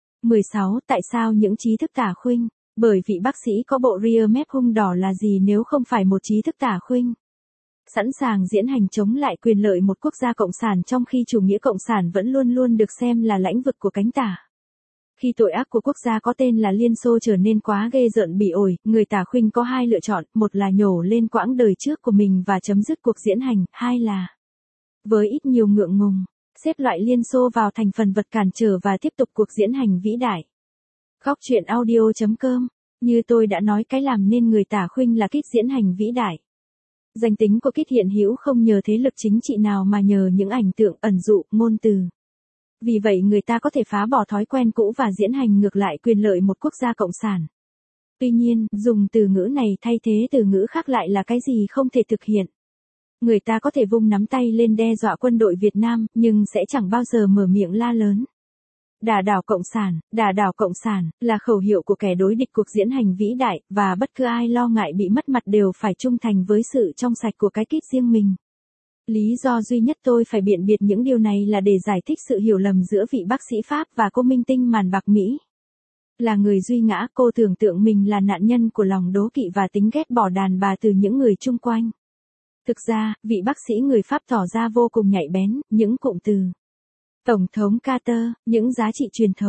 16. Tại sao những trí thức tả khuynh? Bởi vị bác sĩ có bộ ria mép hung đỏ là gì nếu không phải một trí thức tả khuynh? Sẵn sàng diễn hành chống lại quyền lợi một quốc gia cộng sản trong khi chủ nghĩa cộng sản vẫn luôn luôn được xem là lãnh vực của cánh tả. Khi tội ác của quốc gia có tên là Liên Xô trở nên quá ghê rợn bỉ ổi, người tả khuynh có hai lựa chọn, một là nhổ lên quãng đời trước của mình và chấm dứt cuộc diễn hành, hai là, với ít nhiều ngượng ngùng, xếp loại Liên Xô vào thành phần vật cản trở và tiếp tục cuộc diễn hành vĩ đại. Góc chuyện audio.com. Như tôi đã nói, cái làm nên người tả khuynh là kit diễn hành vĩ đại. Danh tính của kit hiện hữu không nhờ thế lực chính trị nào mà nhờ những ảnh tượng, ẩn dụ, ngôn từ. Vì vậy người ta có thể phá bỏ thói quen cũ và diễn hành ngược lại quyền lợi một quốc gia cộng sản. Tuy nhiên, dùng từ ngữ này thay thế từ ngữ khác lại là cái gì không thể thực hiện. Người ta có thể vung nắm tay lên đe dọa quân đội Việt Nam, nhưng sẽ chẳng bao giờ mở miệng la lớn. Đả đảo Cộng sản, là khẩu hiệu của kẻ đối địch cuộc diễn hành vĩ đại, và bất cứ ai lo ngại bị mất mặt đều phải trung thành với sự trong sạch của cái kit riêng mình. Lý do duy nhất tôi phải biện biệt những điều này là để giải thích sự hiểu lầm giữa vị bác sĩ Pháp và cô minh tinh màn bạc Mỹ. Là người duy ngã, cô tưởng tượng mình là nạn nhân của lòng đố kỵ và tính ghét bỏ đàn bà từ những người chung quanh. Thực ra, vị bác sĩ người Pháp tỏ ra vô cùng nhạy bén, những cụm từ Tổng thống Carter, những giá trị truyền thống,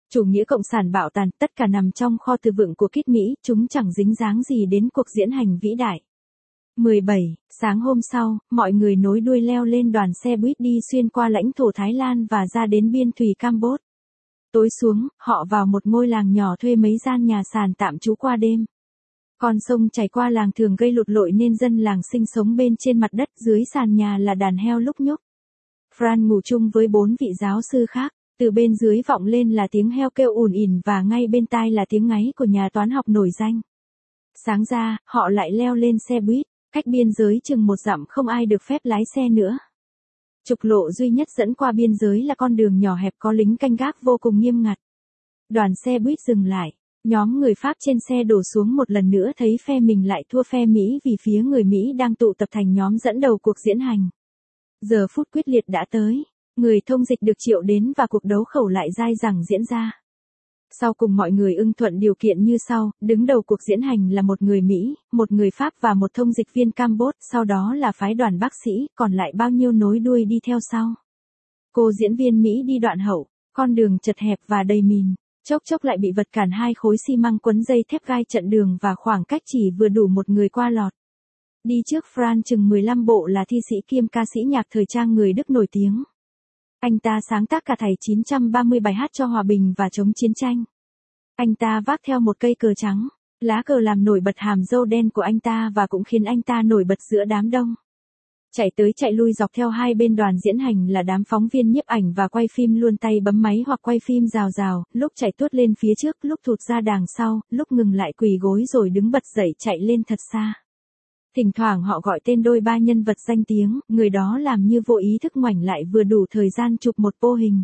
Chủ nghĩa cộng sản bạo tàn, tất cả nằm trong kho từ vựng của Kít Mỹ, chúng chẳng dính dáng gì đến cuộc diễn hành vĩ đại. 17. Sáng hôm sau, mọi người nối đuôi leo lên đoàn xe buýt đi xuyên qua lãnh thổ Thái Lan và ra đến biên thùy Campuchia. Tối xuống, họ vào một ngôi làng nhỏ thuê mấy gian nhà sàn tạm trú qua đêm. Con sông chảy qua làng thường gây lụt lội nên dân làng sinh sống bên trên mặt đất, dưới sàn nhà là đàn heo lúc nhúc. Fran ngủ chung với 4 vị giáo sư khác, từ bên dưới vọng lên là tiếng heo kêu ùn ỉn và ngay bên tai là tiếng ngáy của nhà toán học nổi danh. Sáng ra, họ lại leo lên xe buýt, cách biên giới chừng 1 dặm không ai được phép lái xe nữa. Trục lộ duy nhất dẫn qua biên giới là con đường nhỏ hẹp có lính canh gác vô cùng nghiêm ngặt. Đoàn xe buýt dừng lại, nhóm người Pháp trên xe đổ xuống một lần nữa thấy phe mình lại thua phe Mỹ vì phía người Mỹ đang tụ tập thành nhóm dẫn đầu cuộc diễn hành. Giờ phút quyết liệt đã tới, người thông dịch được triệu đến và cuộc đấu khẩu lại dai dẳng diễn ra. Sau cùng mọi người ưng thuận điều kiện như sau, đứng đầu cuộc diễn hành là một người Mỹ, một người Pháp và một thông dịch viên Campuchia, sau đó là phái đoàn bác sĩ, còn lại bao nhiêu nối đuôi đi theo sau. Cô diễn viên Mỹ đi đoạn hậu, con đường chật hẹp và đầy mìn, chốc chốc lại bị vật cản 2 khối xi măng quấn dây thép gai chặn đường và khoảng cách chỉ vừa đủ một người qua lọt. Đi trước Fran chừng 15 bộ là thi sĩ kiêm ca sĩ nhạc thời trang người Đức nổi tiếng. Anh ta sáng tác cả thảy 930 bài hát cho hòa bình và chống chiến tranh. Anh ta vác theo một cây cờ trắng, lá cờ làm nổi bật hàm râu đen của anh ta và cũng khiến anh ta nổi bật giữa đám đông. Chạy tới chạy lui dọc theo hai bên đoàn diễn hành là đám phóng viên nhiếp ảnh và quay phim luôn tay bấm máy hoặc quay phim rào rào, lúc chạy tuốt lên phía trước, lúc thụt ra đằng sau, lúc ngừng lại quỳ gối rồi đứng bật dậy chạy lên thật xa. Thỉnh thoảng họ gọi tên đôi ba nhân vật danh tiếng, người đó làm như vô ý thức ngoảnh lại vừa đủ thời gian chụp một pô hình.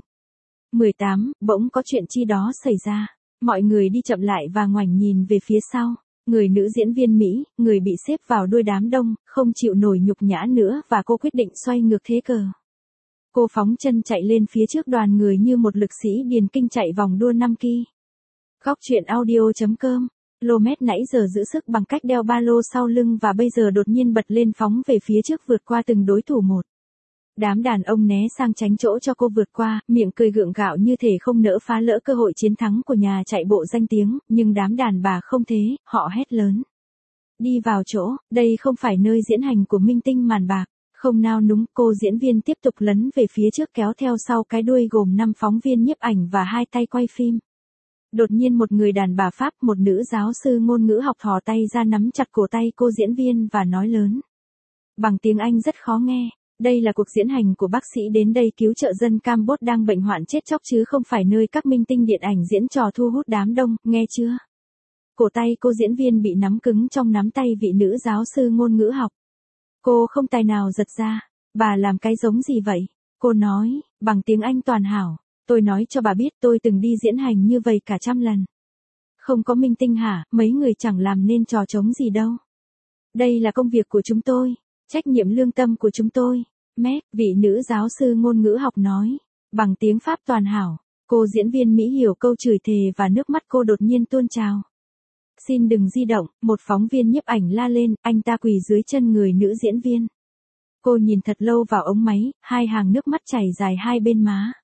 18. Bỗng có chuyện chi đó xảy ra. Mọi người đi chậm lại và ngoảnh nhìn về phía sau. Người nữ diễn viên Mỹ, người bị xếp vào đuôi đám đông, không chịu nổi nhục nhã nữa và cô quyết định xoay ngược thế cờ. Cô phóng chân chạy lên phía trước đoàn người như một lực sĩ điền kinh chạy vòng đua 5 ki. Góc truyện audio.com. Lomet nãy giờ giữ sức bằng cách đeo ba lô sau lưng và bây giờ đột nhiên bật lên phóng về phía trước vượt qua từng đối thủ một. Đám đàn ông né sang tránh chỗ cho cô vượt qua, miệng cười gượng gạo như thể không nỡ phá lỡ cơ hội chiến thắng của nhà chạy bộ danh tiếng, nhưng đám đàn bà không thế, họ hét lớn. Đi vào chỗ, đây không phải nơi diễn hành của minh tinh màn bạc. Không nao núng, cô diễn viên tiếp tục lấn về phía trước kéo theo sau cái đuôi gồm 5 phóng viên nhiếp ảnh và 2 tay quay phim. Đột nhiên một người đàn bà Pháp, một nữ giáo sư ngôn ngữ học thò tay ra nắm chặt cổ tay cô diễn viên và nói lớn. Bằng tiếng Anh rất khó nghe, đây là cuộc diễn hành của bác sĩ đến đây cứu trợ dân Campuchia đang bệnh hoạn chết chóc chứ không phải nơi các minh tinh điện ảnh diễn trò thu hút đám đông, nghe chưa? Cổ tay cô diễn viên bị nắm cứng trong nắm tay vị nữ giáo sư ngôn ngữ học. Cô không tài nào giật ra, bà làm cái giống gì vậy? Cô nói, bằng tiếng Anh toàn hảo. Tôi nói cho bà biết tôi từng đi diễn hành như vậy cả 100 lần. Không có minh tinh hả, mấy người chẳng làm nên trò trống gì đâu. Đây là công việc của chúng tôi, trách nhiệm lương tâm của chúng tôi. Mét, vị nữ giáo sư ngôn ngữ học nói, bằng tiếng Pháp toàn hảo. Cô diễn viên Mỹ hiểu câu chửi thề và nước mắt cô đột nhiên tuôn trào. Xin đừng di động, một phóng viên nhiếp ảnh la lên, anh ta quỳ dưới chân người nữ diễn viên. Cô nhìn thật lâu vào ống máy, 2 hàng nước mắt chảy dài hai bên má.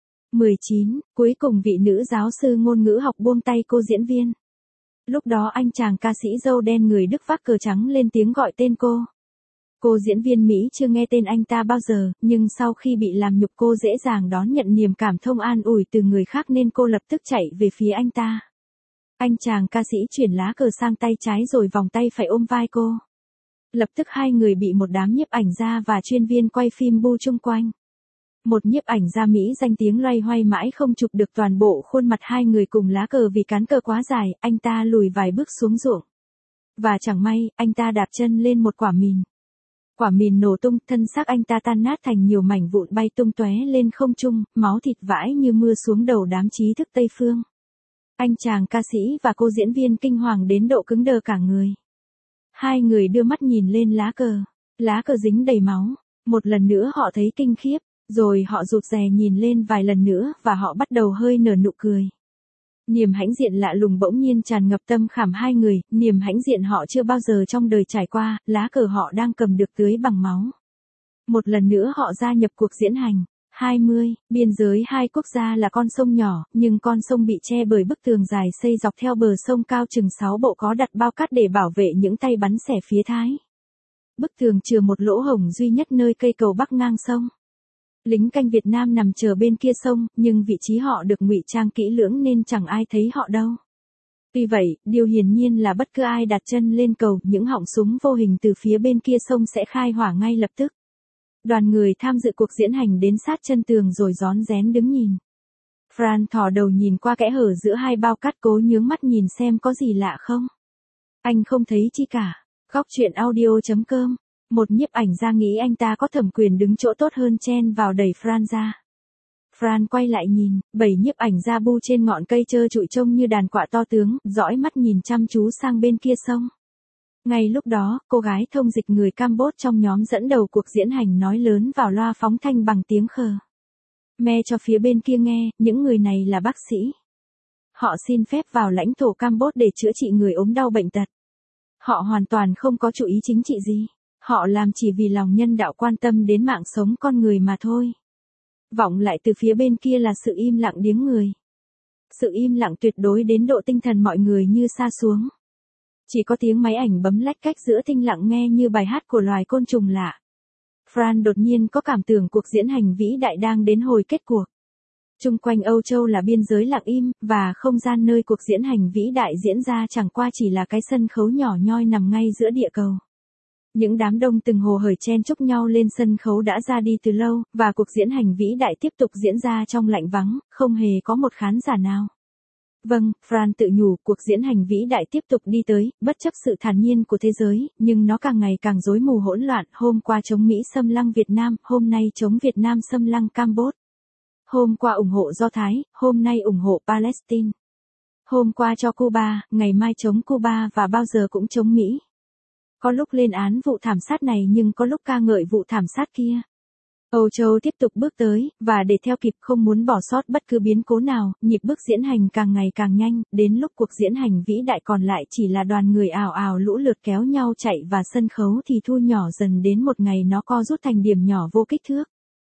19. Cuối cùng vị nữ giáo sư ngôn ngữ học buông tay cô diễn viên. Lúc đó anh chàng ca sĩ râu đen người Đức vác cờ trắng lên tiếng gọi tên cô. Cô diễn viên Mỹ chưa nghe tên anh ta bao giờ, nhưng sau khi bị làm nhục cô dễ dàng đón nhận niềm cảm thông an ủi từ người khác nên cô lập tức chạy về phía anh ta. Anh chàng ca sĩ chuyển lá cờ sang tay trái rồi vòng tay phải ôm vai cô. Lập tức hai người bị một đám nhiếp ảnh gia và chuyên viên quay phim bu chung quanh. Một nhiếp ảnh gia Mỹ danh tiếng loay hoay mãi không chụp được toàn bộ khuôn mặt hai người cùng lá cờ vì cán cờ quá dài, anh ta lùi vài bước xuống ruộng. Và chẳng may, anh ta đạp chân lên một quả mìn. Quả mìn nổ tung, thân xác anh ta tan nát thành nhiều mảnh vụn bay tung tóe lên không trung, máu thịt vãi như mưa xuống đầu đám trí thức Tây Phương. Anh chàng ca sĩ và cô diễn viên kinh hoàng đến độ cứng đờ cả người. Hai người đưa mắt nhìn lên lá cờ dính đầy máu. Một lần nữa họ thấy kinh khiếp, rồi họ rụt rè nhìn lên vài lần nữa và họ bắt đầu hơi nở nụ cười. Niềm hãnh diện lạ lùng bỗng nhiên tràn ngập tâm khảm hai người, niềm hãnh diện họ chưa bao giờ trong đời trải qua, lá cờ họ đang cầm được tưới bằng máu. Một lần nữa họ gia nhập cuộc diễn hành. 20. Biên giới hai quốc gia là con sông nhỏ, nhưng con sông bị che bởi bức tường dài xây dọc theo bờ sông cao chừng 6 bộ có đặt bao cát để bảo vệ những tay bắn xẻ phía Thái. Bức tường chừa một lỗ hổng duy nhất nơi cây cầu bắc ngang sông. Lính canh Việt Nam nằm chờ bên kia sông, nhưng vị trí họ được ngụy trang kỹ lưỡng nên chẳng ai thấy họ đâu. Tuy vậy, điều hiển nhiên là bất cứ ai đặt chân lên cầu, những họng súng vô hình từ phía bên kia sông sẽ khai hỏa ngay lập tức. Đoàn người tham dự cuộc diễn hành đến sát chân tường rồi rón rén đứng nhìn. Fran thò đầu nhìn qua kẽ hở giữa hai bao cát cố nhướng mắt nhìn xem có gì lạ không. Anh không thấy chi cả. Góc truyện audio.com. Một nhiếp ảnh gia nghĩ anh ta có thẩm quyền đứng chỗ tốt hơn chen vào đẩy Fran ra. Fran quay lại nhìn, 7 nhiếp ảnh gia bu trên ngọn cây trơ trụi trông như đàn quạ to tướng, dõi mắt nhìn chăm chú sang bên kia sông. Ngay lúc đó, cô gái thông dịch người Campuchia trong nhóm dẫn đầu cuộc diễn hành nói lớn vào loa phóng thanh bằng tiếng khờ. Me cho phía bên kia nghe, những người này là bác sĩ. Họ xin phép vào lãnh thổ Campuchia để chữa trị người ốm đau bệnh tật. Họ hoàn toàn không có chủ ý chính trị gì. Họ làm chỉ vì lòng nhân đạo quan tâm đến mạng sống con người mà thôi. Vọng lại từ phía bên kia là sự im lặng điếng người. Sự im lặng tuyệt đối đến độ tinh thần mọi người như sa xuống. Chỉ có tiếng máy ảnh bấm lách cách giữa thinh lặng nghe như bài hát của loài côn trùng lạ. Fran đột nhiên có cảm tưởng cuộc diễn hành vĩ đại đang đến hồi kết cuộc. Chung quanh Âu Châu là biên giới lặng im, và không gian nơi cuộc diễn hành vĩ đại diễn ra chẳng qua chỉ là cái sân khấu nhỏ nhoi nằm ngay giữa địa cầu. Những đám đông từng hồ hởi chen chúc nhau lên sân khấu đã ra đi từ lâu, và cuộc diễn hành vĩ đại tiếp tục diễn ra trong lạnh vắng, không hề có một khán giả nào. Vâng, Fran tự nhủ, cuộc diễn hành vĩ đại tiếp tục đi tới, bất chấp sự thản nhiên của thế giới, nhưng nó càng ngày càng rối mù hỗn loạn, hôm qua chống Mỹ xâm lăng Việt Nam, hôm nay chống Việt Nam xâm lăng Campuchia. Hôm qua ủng hộ Do Thái, hôm nay ủng hộ Palestine. Hôm qua cho Cuba, ngày mai chống Cuba và bao giờ cũng chống Mỹ. Có lúc lên án vụ thảm sát này nhưng có lúc ca ngợi vụ thảm sát kia. Âu Châu tiếp tục bước tới, và để theo kịp không muốn bỏ sót bất cứ biến cố nào, nhịp bước diễn hành càng ngày càng nhanh, đến lúc cuộc diễn hành vĩ đại còn lại chỉ là đoàn người ào ào lũ lượt kéo nhau chạy và sân khấu thì thu nhỏ dần đến một ngày nó co rút thành điểm nhỏ vô kích thước.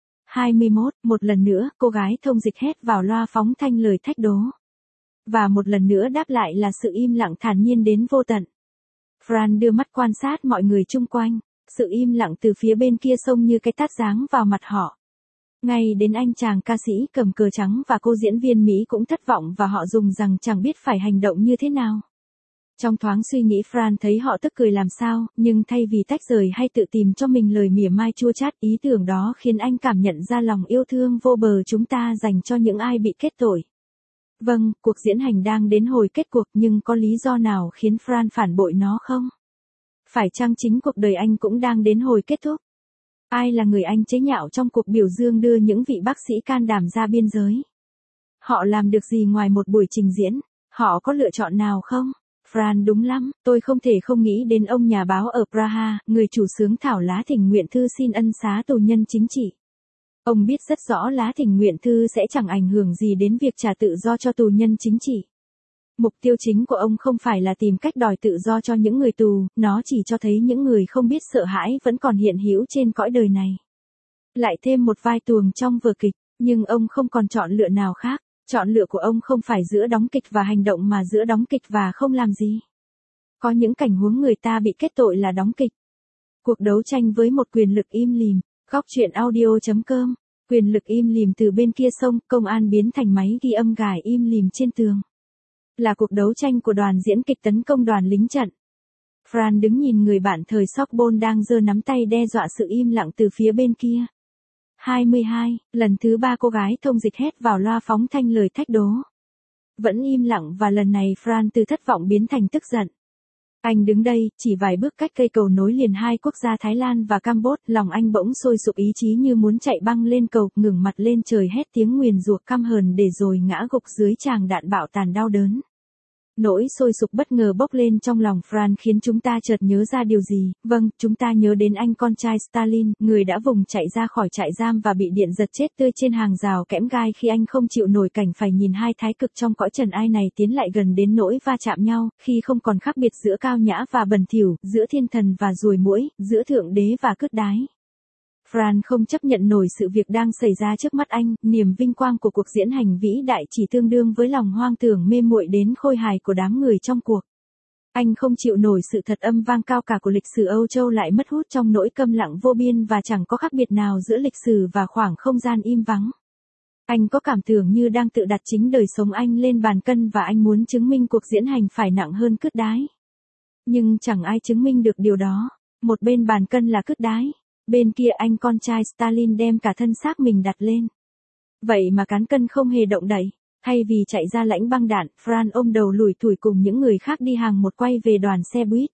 21, một lần nữa, cô gái thông dịch hét vào loa phóng thanh lời thách đố. Và một lần nữa đáp lại là sự im lặng thản nhiên đến vô tận. Fran đưa mắt quan sát mọi người chung quanh, sự im lặng từ phía bên kia sông như cái tát giáng vào mặt họ. Ngay đến anh chàng ca sĩ cầm cờ trắng và cô diễn viên Mỹ cũng thất vọng và họ dùng rằng chẳng biết phải hành động như thế nào. Trong thoáng suy nghĩ Fran thấy họ tức cười làm sao, nhưng thay vì tách rời hay tự tìm cho mình lời mỉa mai chua chát, ý tưởng đó khiến anh cảm nhận ra lòng yêu thương vô bờ chúng ta dành cho những ai bị kết tội. Vâng, cuộc diễn hành đang đến hồi kết cuộc nhưng có lý do nào khiến Fran phản bội nó không? Phải chăng chính cuộc đời anh cũng đang đến hồi kết thúc? Ai là người anh chế nhạo trong cuộc biểu dương đưa những vị bác sĩ can đảm ra biên giới? Họ làm được gì ngoài một buổi trình diễn? Họ có lựa chọn nào không? Fran đúng lắm, tôi không thể không nghĩ đến ông nhà báo ở Praha, người chủ xướng thảo lá thỉnh nguyện thư xin ân xá tù nhân chính trị. Ông biết rất rõ lá thỉnh nguyện thư sẽ chẳng ảnh hưởng gì đến việc trả tự do cho tù nhân chính trị. Mục tiêu chính của ông không phải là tìm cách đòi tự do cho những người tù, nó chỉ cho thấy những người không biết sợ hãi vẫn còn hiện hữu trên cõi đời này. Lại thêm một vai tuồng trong vở kịch, nhưng ông không còn chọn lựa nào khác. Chọn lựa của ông không phải giữa đóng kịch và hành động mà giữa đóng kịch và không làm gì. Có những cảnh huống người ta bị kết tội là đóng kịch. Cuộc đấu tranh với một quyền lực im lìm. Góc truyện audio.com. Quyền lực im lìm từ bên kia sông, công an biến thành máy ghi âm gài im lìm trên tường. Là cuộc đấu tranh của đoàn diễn kịch tấn công đoàn lính trận. Fran đứng nhìn người bạn thời Sorbonne đang giơ nắm tay đe dọa sự im lặng từ phía bên kia. 22, lần thứ 3 cô gái thông dịch hét vào loa phóng thanh lời thách đố. Vẫn im lặng và lần này Fran từ thất vọng biến thành tức giận. Anh đứng đây, chỉ vài bước cách cây cầu nối liền hai quốc gia Thái Lan và Campuchia, lòng anh bỗng sôi sục ý chí như muốn chạy băng lên cầu, ngẩng mặt lên trời hét tiếng nguyền rủa căm hờn để rồi ngã gục dưới tràng đạn bạo tàn đau đớn. Nỗi sôi sục bất ngờ bốc lên trong lòng Fran khiến chúng ta chợt nhớ ra điều gì, vâng, chúng ta nhớ đến anh con trai Stalin, người đã vùng chạy ra khỏi trại giam và bị điện giật chết tươi trên hàng rào kẽm gai khi anh không chịu nổi cảnh phải nhìn hai thái cực trong cõi trần ai này tiến lại gần đến nỗi va chạm nhau, khi không còn khác biệt giữa cao nhã và bẩn thỉu, giữa thiên thần và ruồi muỗi, giữa thượng đế và cứt đái. Fran không chấp nhận nổi sự việc đang xảy ra trước mắt anh, niềm vinh quang của cuộc diễn hành vĩ đại chỉ tương đương với lòng hoang tưởng mê muội đến khôi hài của đám người trong cuộc. Anh không chịu nổi sự thật âm vang cao cả của lịch sử Âu Châu lại mất hút trong nỗi câm lặng vô biên và chẳng có khác biệt nào giữa lịch sử và khoảng không gian im vắng. Anh có cảm tưởng như đang tự đặt chính đời sống anh lên bàn cân và anh muốn chứng minh cuộc diễn hành phải nặng hơn cước đái. Nhưng chẳng ai chứng minh được điều đó. Một bên bàn cân là cước đái, bên kia anh con trai Stalin đem cả thân xác mình đặt lên. Vậy mà cán cân không hề động đậy. Thay vì chạy ra lãnh băng đạn, Fran ôm đầu lủi thủi cùng những người khác đi hàng một quay về đoàn xe buýt.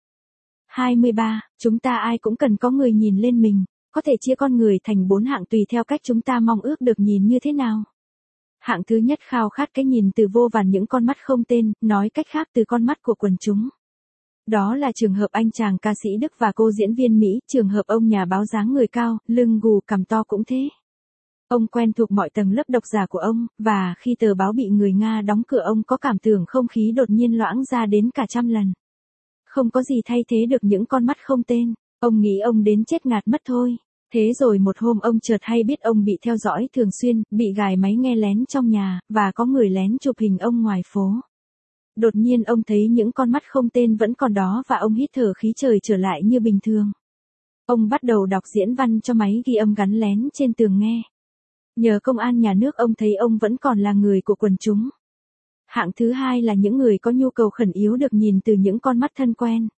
23. Chúng ta ai cũng cần có người nhìn lên mình, có thể chia con người thành 4 hạng tùy theo cách chúng ta mong ước được nhìn như thế nào. Hạng thứ nhất khao khát cái nhìn từ vô vàn những con mắt không tên, nói cách khác từ con mắt của quần chúng. Đó là trường hợp anh chàng ca sĩ Đức và cô diễn viên Mỹ, trường hợp ông nhà báo dáng người cao, lưng gù cằm to cũng thế. Ông quen thuộc mọi tầng lớp độc giả của ông, và khi tờ báo bị người Nga đóng cửa ông có cảm tưởng không khí đột nhiên loãng ra đến cả 100 lần. Không có gì thay thế được những con mắt không tên, ông nghĩ ông đến chết ngạt mất thôi. Thế rồi một hôm ông chợt hay biết ông bị theo dõi thường xuyên, bị gài máy nghe lén trong nhà, và có người lén chụp hình ông ngoài phố. Đột nhiên ông thấy những con mắt không tên vẫn còn đó và ông hít thở khí trời trở lại như bình thường. Ông bắt đầu đọc diễn văn cho máy ghi âm gắn lén trên tường nghe. Nhờ công an nhà nước ông thấy ông vẫn còn là người của quần chúng. Hạng thứ hai là những người có nhu cầu khẩn yếu được nhìn từ những con mắt thân quen.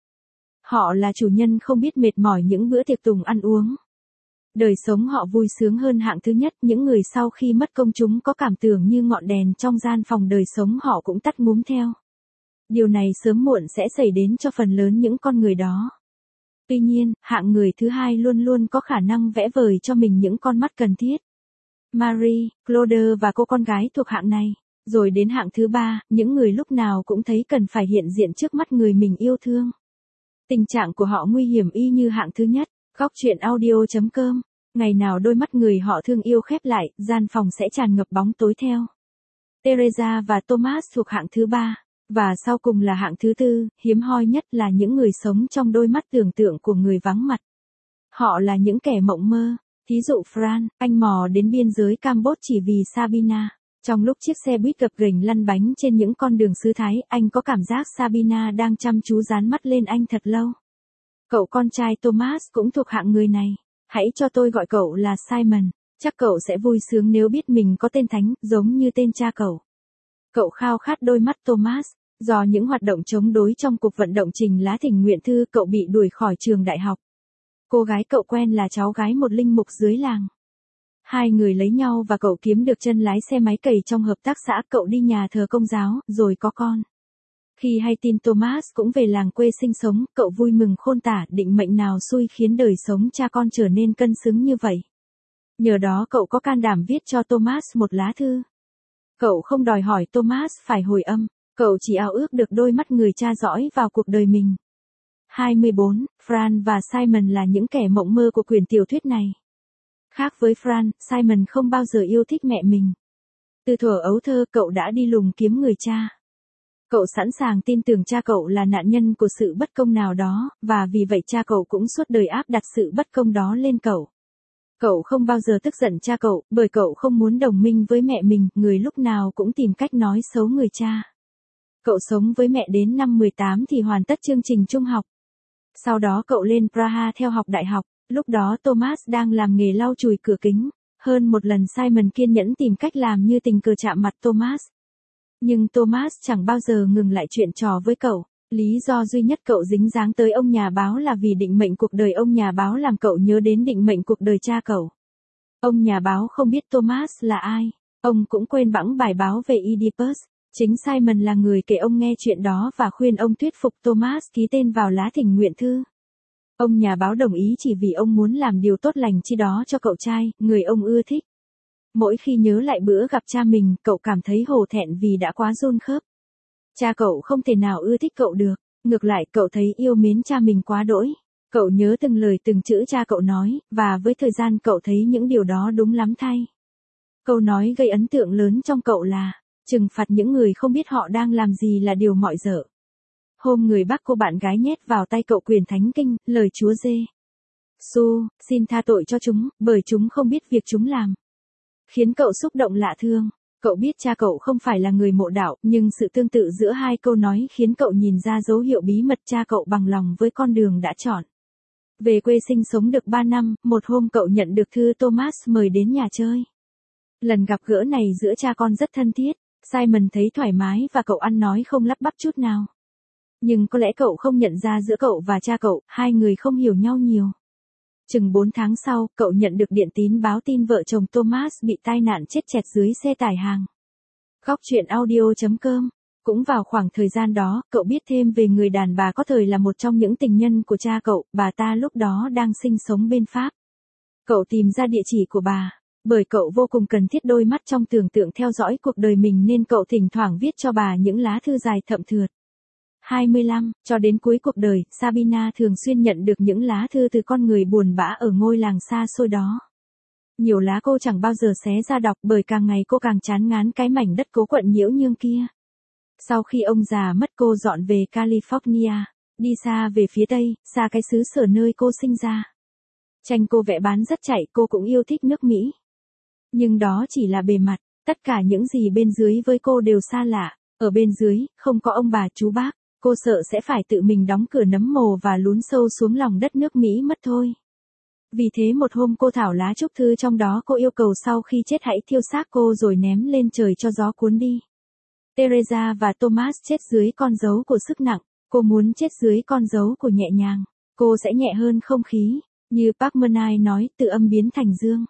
Họ là chủ nhân không biết mệt mỏi những bữa tiệc tùng ăn uống. Đời sống họ vui sướng hơn hạng thứ nhất, những người sau khi mất công chúng có cảm tưởng như ngọn đèn trong gian phòng đời sống họ cũng tắt ngúm theo. Điều này sớm muộn sẽ xảy đến cho phần lớn những con người đó. Tuy nhiên, hạng người thứ hai luôn luôn có khả năng vẽ vời cho mình những con mắt cần thiết. Marie, Claude và cô con gái thuộc hạng này. Rồi đến hạng thứ ba, những người lúc nào cũng thấy cần phải hiện diện trước mắt người mình yêu thương. Tình trạng của họ nguy hiểm y như hạng thứ nhất. Góc truyện audio.com. Ngày nào đôi mắt người họ thương yêu khép lại, gian phòng sẽ tràn ngập bóng tối theo. Teresa và Thomas thuộc hạng thứ ba. Và sau cùng là hạng thứ tư, hiếm hoi nhất là những người sống trong đôi mắt tưởng tượng của người vắng mặt. Họ là những kẻ mộng mơ. Thí dụ Fran, anh mò đến biên giới Campuchia chỉ vì Sabina. Trong lúc chiếc xe buýt gập ghềnh lăn bánh trên những con đường xứ Thái, anh có cảm giác Sabina đang chăm chú dán mắt lên anh thật lâu. Cậu con trai Thomas cũng thuộc hạng người này. Hãy cho tôi gọi cậu là Simon. Chắc cậu sẽ vui sướng nếu biết mình có tên thánh, giống như tên cha cậu. Cậu khao khát đôi mắt Thomas. Do những hoạt động chống đối trong cuộc vận động trình lá thỉnh nguyện thư, cậu bị đuổi khỏi trường đại học. Cô gái cậu quen là cháu gái một linh mục dưới làng. Hai người lấy nhau và cậu kiếm được chân lái xe máy cày trong hợp tác xã, cậu đi nhà thờ Công giáo, rồi có con. Khi hay tin Thomas cũng về làng quê sinh sống, cậu vui mừng khôn tả, định mệnh nào xui khiến đời sống cha con trở nên cân xứng như vậy. Nhờ đó cậu có can đảm viết cho Thomas một lá thư. Cậu không đòi hỏi Thomas phải hồi âm, cậu chỉ ao ước được đôi mắt người cha dõi vào cuộc đời mình. 24. Fran và Simon là những kẻ mộng mơ của quyển tiểu thuyết này. Khác với Fran, Simon không bao giờ yêu thích mẹ mình. Từ thuở ấu thơ, cậu đã đi lùng kiếm người cha. Cậu sẵn sàng tin tưởng cha cậu là nạn nhân của sự bất công nào đó, và vì vậy cha cậu cũng suốt đời áp đặt sự bất công đó lên cậu. Cậu không bao giờ tức giận cha cậu, bởi cậu không muốn đồng minh với mẹ mình, người lúc nào cũng tìm cách nói xấu người cha. Cậu sống với mẹ đến năm 18 thì hoàn tất chương trình trung học. Sau đó cậu lên Praha theo học đại học, lúc đó Thomas đang làm nghề lau chùi cửa kính. Hơn một lần Simon kiên nhẫn tìm cách làm như tình cờ chạm mặt Thomas. Nhưng Thomas chẳng bao giờ ngừng lại chuyện trò với cậu. Lý do duy nhất cậu dính dáng tới ông nhà báo là vì định mệnh cuộc đời ông nhà báo làm cậu nhớ đến định mệnh cuộc đời cha cậu. Ông nhà báo không biết Thomas là ai. Ông cũng quên bẵng bài báo về Oedipus. Chính Simon là người kể ông nghe chuyện đó và khuyên ông thuyết phục Thomas ký tên vào lá thỉnh nguyện thư. Ông nhà báo đồng ý chỉ vì ông muốn làm điều tốt lành chi đó cho cậu trai, người ông ưa thích. Mỗi khi nhớ lại bữa gặp cha mình, cậu cảm thấy hổ thẹn vì đã quá run khớp. Cha cậu không thể nào ưa thích cậu được, ngược lại cậu thấy yêu mến cha mình quá đỗi. Cậu nhớ từng lời từng chữ cha cậu nói, và với thời gian cậu thấy những điều đó đúng lắm thay. Câu nói gây ấn tượng lớn trong cậu là, trừng phạt những người không biết họ đang làm gì là điều mọi dở. Hôm người bác cô bạn gái nhét vào tay cậu quyển thánh kinh, lời Chúa Giê Su, xin tha tội cho chúng, bởi chúng không biết việc chúng làm. Khiến cậu xúc động lạ thương. Cậu biết cha cậu không phải là người mộ đạo, nhưng sự tương tự giữa hai câu nói khiến cậu nhìn ra dấu hiệu bí mật cha cậu bằng lòng với con đường đã chọn. Về quê sinh sống được 3 năm, một hôm cậu nhận được thư Thomas mời đến nhà chơi. Lần gặp gỡ này giữa cha con rất thân thiết, Simon thấy thoải mái và cậu ăn nói không lắp bắp chút nào. Nhưng có lẽ cậu không nhận ra giữa cậu và cha cậu, hai người không hiểu nhau nhiều. Chừng 4 tháng sau, cậu nhận được điện tín báo tin vợ chồng Thomas bị tai nạn chết chẹt dưới xe tải hàng. Góc truyện audio.com. Cũng vào khoảng thời gian đó, cậu biết thêm về người đàn bà có thời là một trong những tình nhân của cha cậu, bà ta lúc đó đang sinh sống bên Pháp. Cậu tìm ra địa chỉ của bà. Bởi cậu vô cùng cần thiết đôi mắt trong tưởng tượng theo dõi cuộc đời mình nên cậu thỉnh thoảng viết cho bà những lá thư dài thậm thượt. 25, cho đến cuối cuộc đời, Sabina thường xuyên nhận được những lá thư từ con người buồn bã ở ngôi làng xa xôi đó. Nhiều lá cô chẳng bao giờ xé ra đọc bởi càng ngày cô càng chán ngán cái mảnh đất cố quận nhiễu nhương kia. Sau khi ông già mất cô dọn về California, đi xa về phía Tây, xa cái xứ sở nơi cô sinh ra. Tranh cô vẽ bán rất chạy, cô cũng yêu thích nước Mỹ. Nhưng đó chỉ là bề mặt, tất cả những gì bên dưới với cô đều xa lạ. Ở bên dưới, không có ông bà chú bác, cô sợ sẽ phải tự mình đóng cửa nấm mồ và lún sâu xuống lòng đất nước Mỹ mất thôi. Vì thế một hôm cô thảo lá chúc thư trong đó cô yêu cầu sau khi chết hãy thiêu xác cô rồi ném lên trời cho gió cuốn đi. Teresa và Thomas chết dưới con dấu của sức nặng, cô muốn chết dưới con dấu của nhẹ nhàng. Cô sẽ nhẹ hơn không khí, như Park Mun-ai nói, từ âm biến thành dương.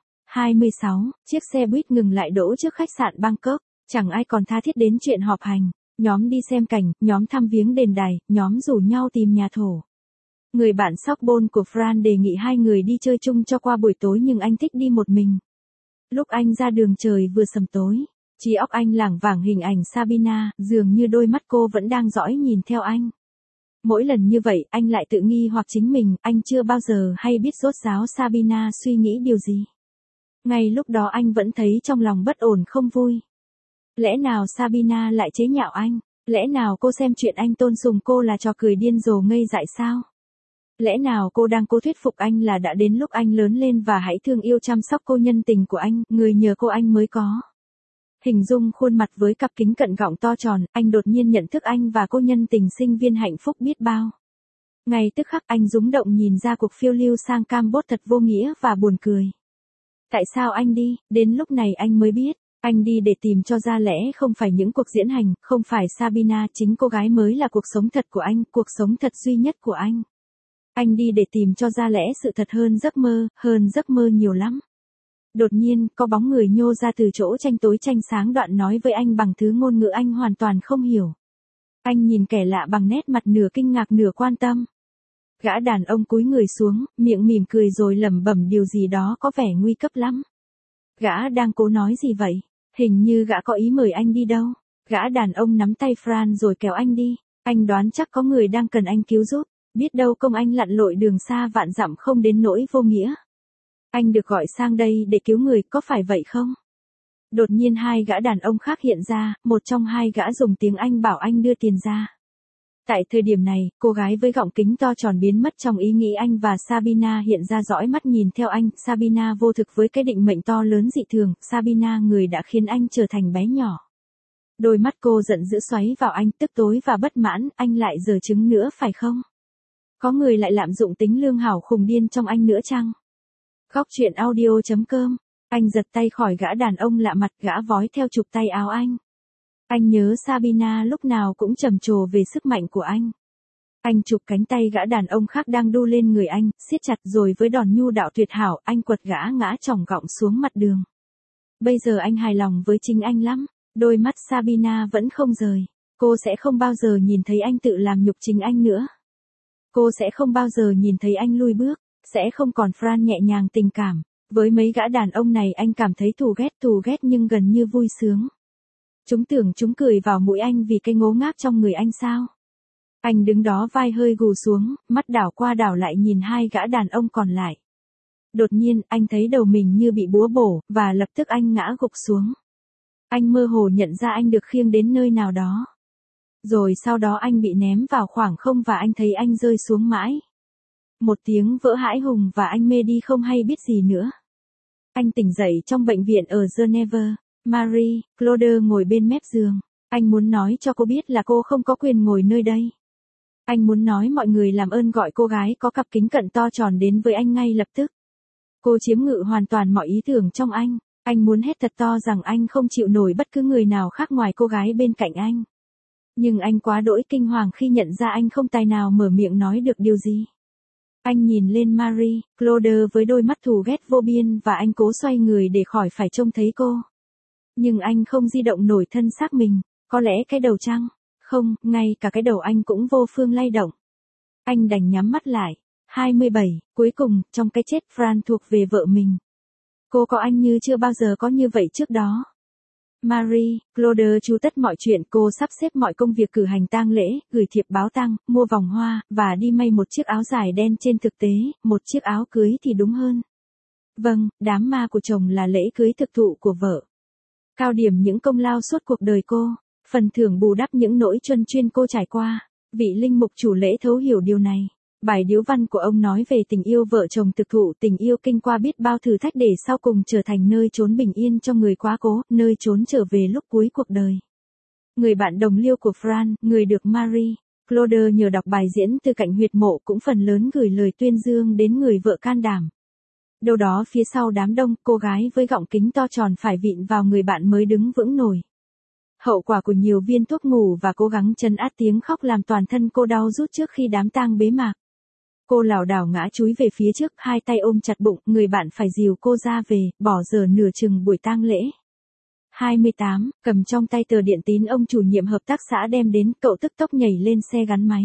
26, chiếc xe buýt ngừng lại đỗ trước khách sạn Bangkok, chẳng ai còn tha thiết đến chuyện họp hành, nhóm đi xem cảnh, nhóm thăm viếng đền đài, nhóm rủ nhau tìm nhà thổ. Người bạn Sockball của Fran đề nghị hai người đi chơi chung cho qua buổi tối nhưng anh thích đi một mình. Lúc anh ra đường trời vừa sầm tối, trí óc anh lảng vảng hình ảnh Sabina, dường như đôi mắt cô vẫn đang dõi nhìn theo anh. Mỗi lần như vậy, anh lại tự nghi hoặc chính mình, anh chưa bao giờ hay biết rốt ráo Sabina suy nghĩ điều gì. Ngay lúc đó anh vẫn thấy trong lòng bất ổn không vui. Lẽ nào Sabina lại chế nhạo anh? Lẽ nào cô xem chuyện anh tôn sùng cô là trò cười điên rồ ngây dại sao? Lẽ nào cô đang cố thuyết phục anh là đã đến lúc anh lớn lên và hãy thương yêu chăm sóc cô nhân tình của anh, người nhờ cô anh mới có. Hình dung khuôn mặt với cặp kính cận gọng to tròn, anh đột nhiên nhận thức anh và cô nhân tình sinh viên hạnh phúc biết bao. Ngay tức khắc anh rúng động nhìn ra cuộc phiêu lưu sang Campuchia thật vô nghĩa và buồn cười. Tại sao anh đi, đến lúc này anh mới biết, anh đi để tìm cho ra lẽ không phải những cuộc diễn hành, không phải Sabina, chính cô gái mới là cuộc sống thật của anh, cuộc sống thật duy nhất của anh. Anh đi để tìm cho ra lẽ sự thật hơn giấc mơ nhiều lắm. Đột nhiên, có bóng người nhô ra từ chỗ tranh tối tranh sáng đoạn nói với anh bằng thứ ngôn ngữ anh hoàn toàn không hiểu. Anh nhìn kẻ lạ bằng nét mặt nửa kinh ngạc nửa quan tâm. Gã đàn ông cúi người xuống, miệng mỉm cười rồi lẩm bẩm điều gì đó có vẻ nguy cấp lắm. Gã đang cố nói gì vậy? Hình như gã có ý mời anh đi đâu. Gã đàn ông nắm tay Fran rồi kéo anh đi. Anh đoán chắc có người đang cần anh cứu giúp. Biết đâu công anh lặn lội đường xa vạn dặm không đến nỗi vô nghĩa. Anh được gọi sang đây để cứu người, có phải vậy không? Đột nhiên hai gã đàn ông khác hiện ra, một trong hai gã dùng tiếng Anh bảo anh đưa tiền ra. Tại thời điểm này, cô gái với gọng kính to tròn biến mất trong ý nghĩ anh và Sabina hiện ra dõi mắt nhìn theo anh. Sabina vô thực với cái định mệnh to lớn dị thường, Sabina người đã khiến anh trở thành bé nhỏ. Đôi mắt cô giận dữ xoáy vào anh, tức tối và bất mãn, anh lại giở trứng nữa phải không? Có người lại lạm dụng tính lương hảo khùng điên trong anh nữa chăng? Góc truyện audio.com. Anh giật tay khỏi gã đàn ông lạ mặt, gã vói theo chụp tay áo anh. Anh nhớ Sabina lúc nào cũng trầm trồ về sức mạnh của anh. Anh chụp cánh tay gã đàn ông khác đang đu lên người anh, siết chặt rồi với đòn nhu đạo tuyệt hảo, anh quật gã ngã chỏng gọng xuống mặt đường. Bây giờ anh hài lòng với chính anh lắm, đôi mắt Sabina vẫn không rời. Cô sẽ không bao giờ nhìn thấy anh tự làm nhục chính anh nữa. Cô sẽ không bao giờ nhìn thấy anh lui bước, sẽ không còn Fran nhẹ nhàng tình cảm. Với mấy gã đàn ông này anh cảm thấy thù ghét nhưng gần như vui sướng. Chúng tưởng chúng cười vào mũi anh vì cái ngố ngác trong người anh sao? Anh đứng đó vai hơi gù xuống, mắt đảo qua đảo lại nhìn hai gã đàn ông còn lại. Đột nhiên, anh thấy đầu mình như bị búa bổ, và lập tức anh ngã gục xuống. Anh mơ hồ nhận ra anh được khiêng đến nơi nào đó. Rồi sau đó anh bị ném vào khoảng không và anh thấy anh rơi xuống mãi. Một tiếng vỡ hãi hùng và anh mê đi không hay biết gì nữa. Anh tỉnh dậy trong bệnh viện ở Geneva. Marie, Claude ngồi bên mép giường. Anh muốn nói cho cô biết là cô không có quyền ngồi nơi đây. Anh muốn nói mọi người làm ơn gọi cô gái có cặp kính cận to tròn đến với anh ngay lập tức. Cô chiếm ngự hoàn toàn mọi ý tưởng trong anh. Anh muốn hét thật to rằng anh không chịu nổi bất cứ người nào khác ngoài cô gái bên cạnh anh. Nhưng anh quá đỗi kinh hoàng khi nhận ra anh không tài nào mở miệng nói được điều gì. Anh nhìn lên Marie, Claude với đôi mắt thù ghét vô biên và anh cố xoay người để khỏi phải trông thấy cô. Nhưng anh không di động nổi thân xác mình, có lẽ cái đầu chăng? Không, ngay cả cái đầu anh cũng vô phương lay động. Anh đành nhắm mắt lại. 27, cuối cùng, trong cái chết Fran thuộc về vợ mình. Cô có anh như chưa bao giờ có như vậy trước đó. Marie, Claude chú tất mọi chuyện, cô sắp xếp mọi công việc cử hành tang lễ, gửi thiệp báo tang, mua vòng hoa, và đi may một chiếc áo dài đen trên thực tế, một chiếc áo cưới thì đúng hơn. Vâng, đám ma của chồng là lễ cưới thực thụ của vợ. Cao điểm những công lao suốt cuộc đời cô, phần thưởng bù đắp những nỗi truân chuyên cô trải qua. Vị linh mục chủ lễ thấu hiểu điều này. Bài điếu văn của ông nói về tình yêu vợ chồng thực thụ, tình yêu kinh qua biết bao thử thách để sau cùng trở thành nơi trốn bình yên cho người quá cố, nơi trốn trở về lúc cuối cuộc đời. Người bạn đồng liêu của Fran, người được Marie, Claude nhờ đọc bài diễn từ cạnh huyệt mộ cũng phần lớn gửi lời tuyên dương đến người vợ can đảm. Đâu đó phía sau đám đông, cô gái với gọng kính to tròn phải vịn vào người bạn mới đứng vững nổi. Hậu quả của nhiều viên thuốc ngủ và cố gắng trấn áp tiếng khóc làm toàn thân cô đau rút trước khi đám tang bế mạc. Cô lảo đảo ngã chúi về phía trước, hai tay ôm chặt bụng, người bạn phải dìu cô ra về, bỏ dở nửa chừng buổi tang lễ. 28, cầm trong tay tờ điện tín ông chủ nhiệm hợp tác xã đem đến, cậu tức tốc nhảy lên xe gắn máy.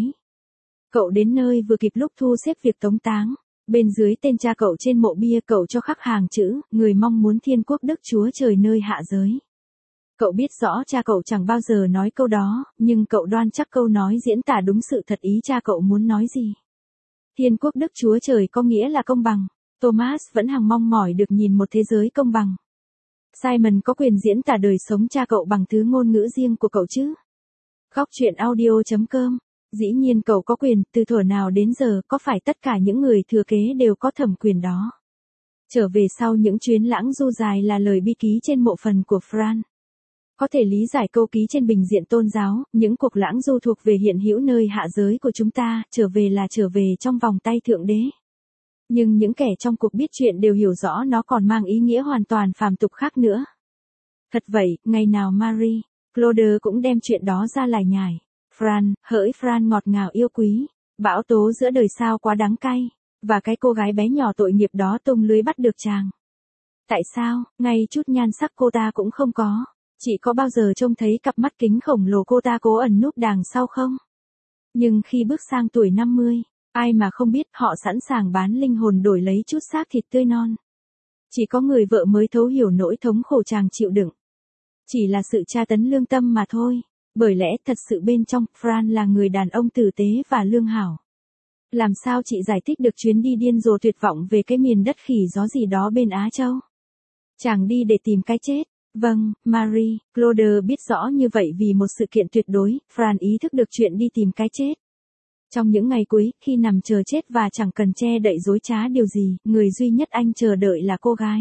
Cậu đến nơi vừa kịp lúc thu xếp việc tống táng. Bên dưới tên cha cậu trên mộ bia cậu cho khắc hàng chữ, người mong muốn thiên quốc Đức Chúa Trời nơi hạ giới. Cậu biết rõ cha cậu chẳng bao giờ nói câu đó, nhưng cậu đoan chắc câu nói diễn tả đúng sự thật ý cha cậu muốn nói gì. Thiên quốc Đức Chúa Trời có nghĩa là công bằng. Thomas vẫn hằng mong mỏi được nhìn một thế giới công bằng. Simon có quyền diễn tả đời sống cha cậu bằng thứ ngôn ngữ riêng của cậu chứ? Góc truyện audio.com. Dĩ nhiên cậu có quyền, từ thuở nào đến giờ, có phải tất cả những người thừa kế đều có thẩm quyền đó. Trở về sau những chuyến lãng du dài là lời bi ký trên mộ phần của Fran. Có thể lý giải câu ký trên bình diện tôn giáo, những cuộc lãng du thuộc về hiện hữu nơi hạ giới của chúng ta, trở về là trở về trong vòng tay Thượng Đế. Nhưng những kẻ trong cuộc biết chuyện đều hiểu rõ nó còn mang ý nghĩa hoàn toàn phàm tục khác nữa. Thật vậy, ngày nào Marie, Claude cũng đem chuyện đó ra lải nhải. Fran, hỡi Fran ngọt ngào yêu quý, bão tố giữa đời sao quá đắng cay, và cái cô gái bé nhỏ tội nghiệp đó tung lưới bắt được chàng. Tại sao, ngay chút nhan sắc cô ta cũng không có, chị có bao giờ trông thấy cặp mắt kính khổng lồ cô ta cố ẩn núp đằng sau không? Nhưng khi bước sang tuổi 50, ai mà không biết họ sẵn sàng bán linh hồn đổi lấy chút xác thịt tươi non. Chỉ có người vợ mới thấu hiểu nỗi thống khổ chàng chịu đựng. Chỉ là sự tra tấn lương tâm mà thôi. Bởi lẽ thật sự bên trong, Fran là người đàn ông tử tế và lương hảo. Làm sao chị giải thích được chuyến đi điên rồ tuyệt vọng về cái miền đất khỉ gió gì đó bên Á Châu? Chàng đi để tìm cái chết. Vâng, Marie, Claude biết rõ như vậy vì một sự kiện tuyệt đối, Fran ý thức được chuyện đi tìm cái chết. Trong những ngày cuối, khi nằm chờ chết và chẳng cần che đậy dối trá điều gì, người duy nhất anh chờ đợi là cô gái.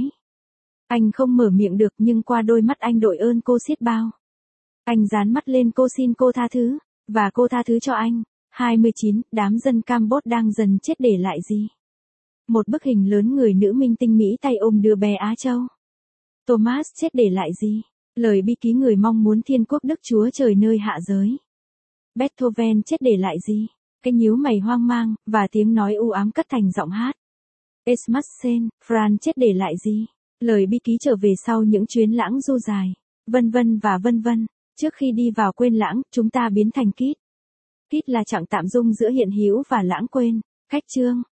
Anh không mở miệng được nhưng qua đôi mắt anh đội ơn cô xiết bao. Anh dán mắt lên cô xin cô tha thứ, và cô tha thứ cho anh. 29, đám dân Campuchia đang dần chết để lại gì? Một bức hình lớn người nữ minh tinh Mỹ tay ôm đứa bé Á Châu. Thomas chết để lại gì? Lời bi ký người mong muốn thiên quốc Đức Chúa Trời nơi hạ giới. Beethoven chết để lại gì? Cái nhíu mày hoang mang, và tiếng nói u ám cất thành giọng hát. Esmassen, Fran chết để lại gì? Lời bi ký trở về sau những chuyến lãng du dài. Vân vân và vân vân. Trước khi đi vào quên lãng, chúng ta biến thành Kit. Kit là trạng tạm dung giữa hiện hữu và lãng quên. Cách chương.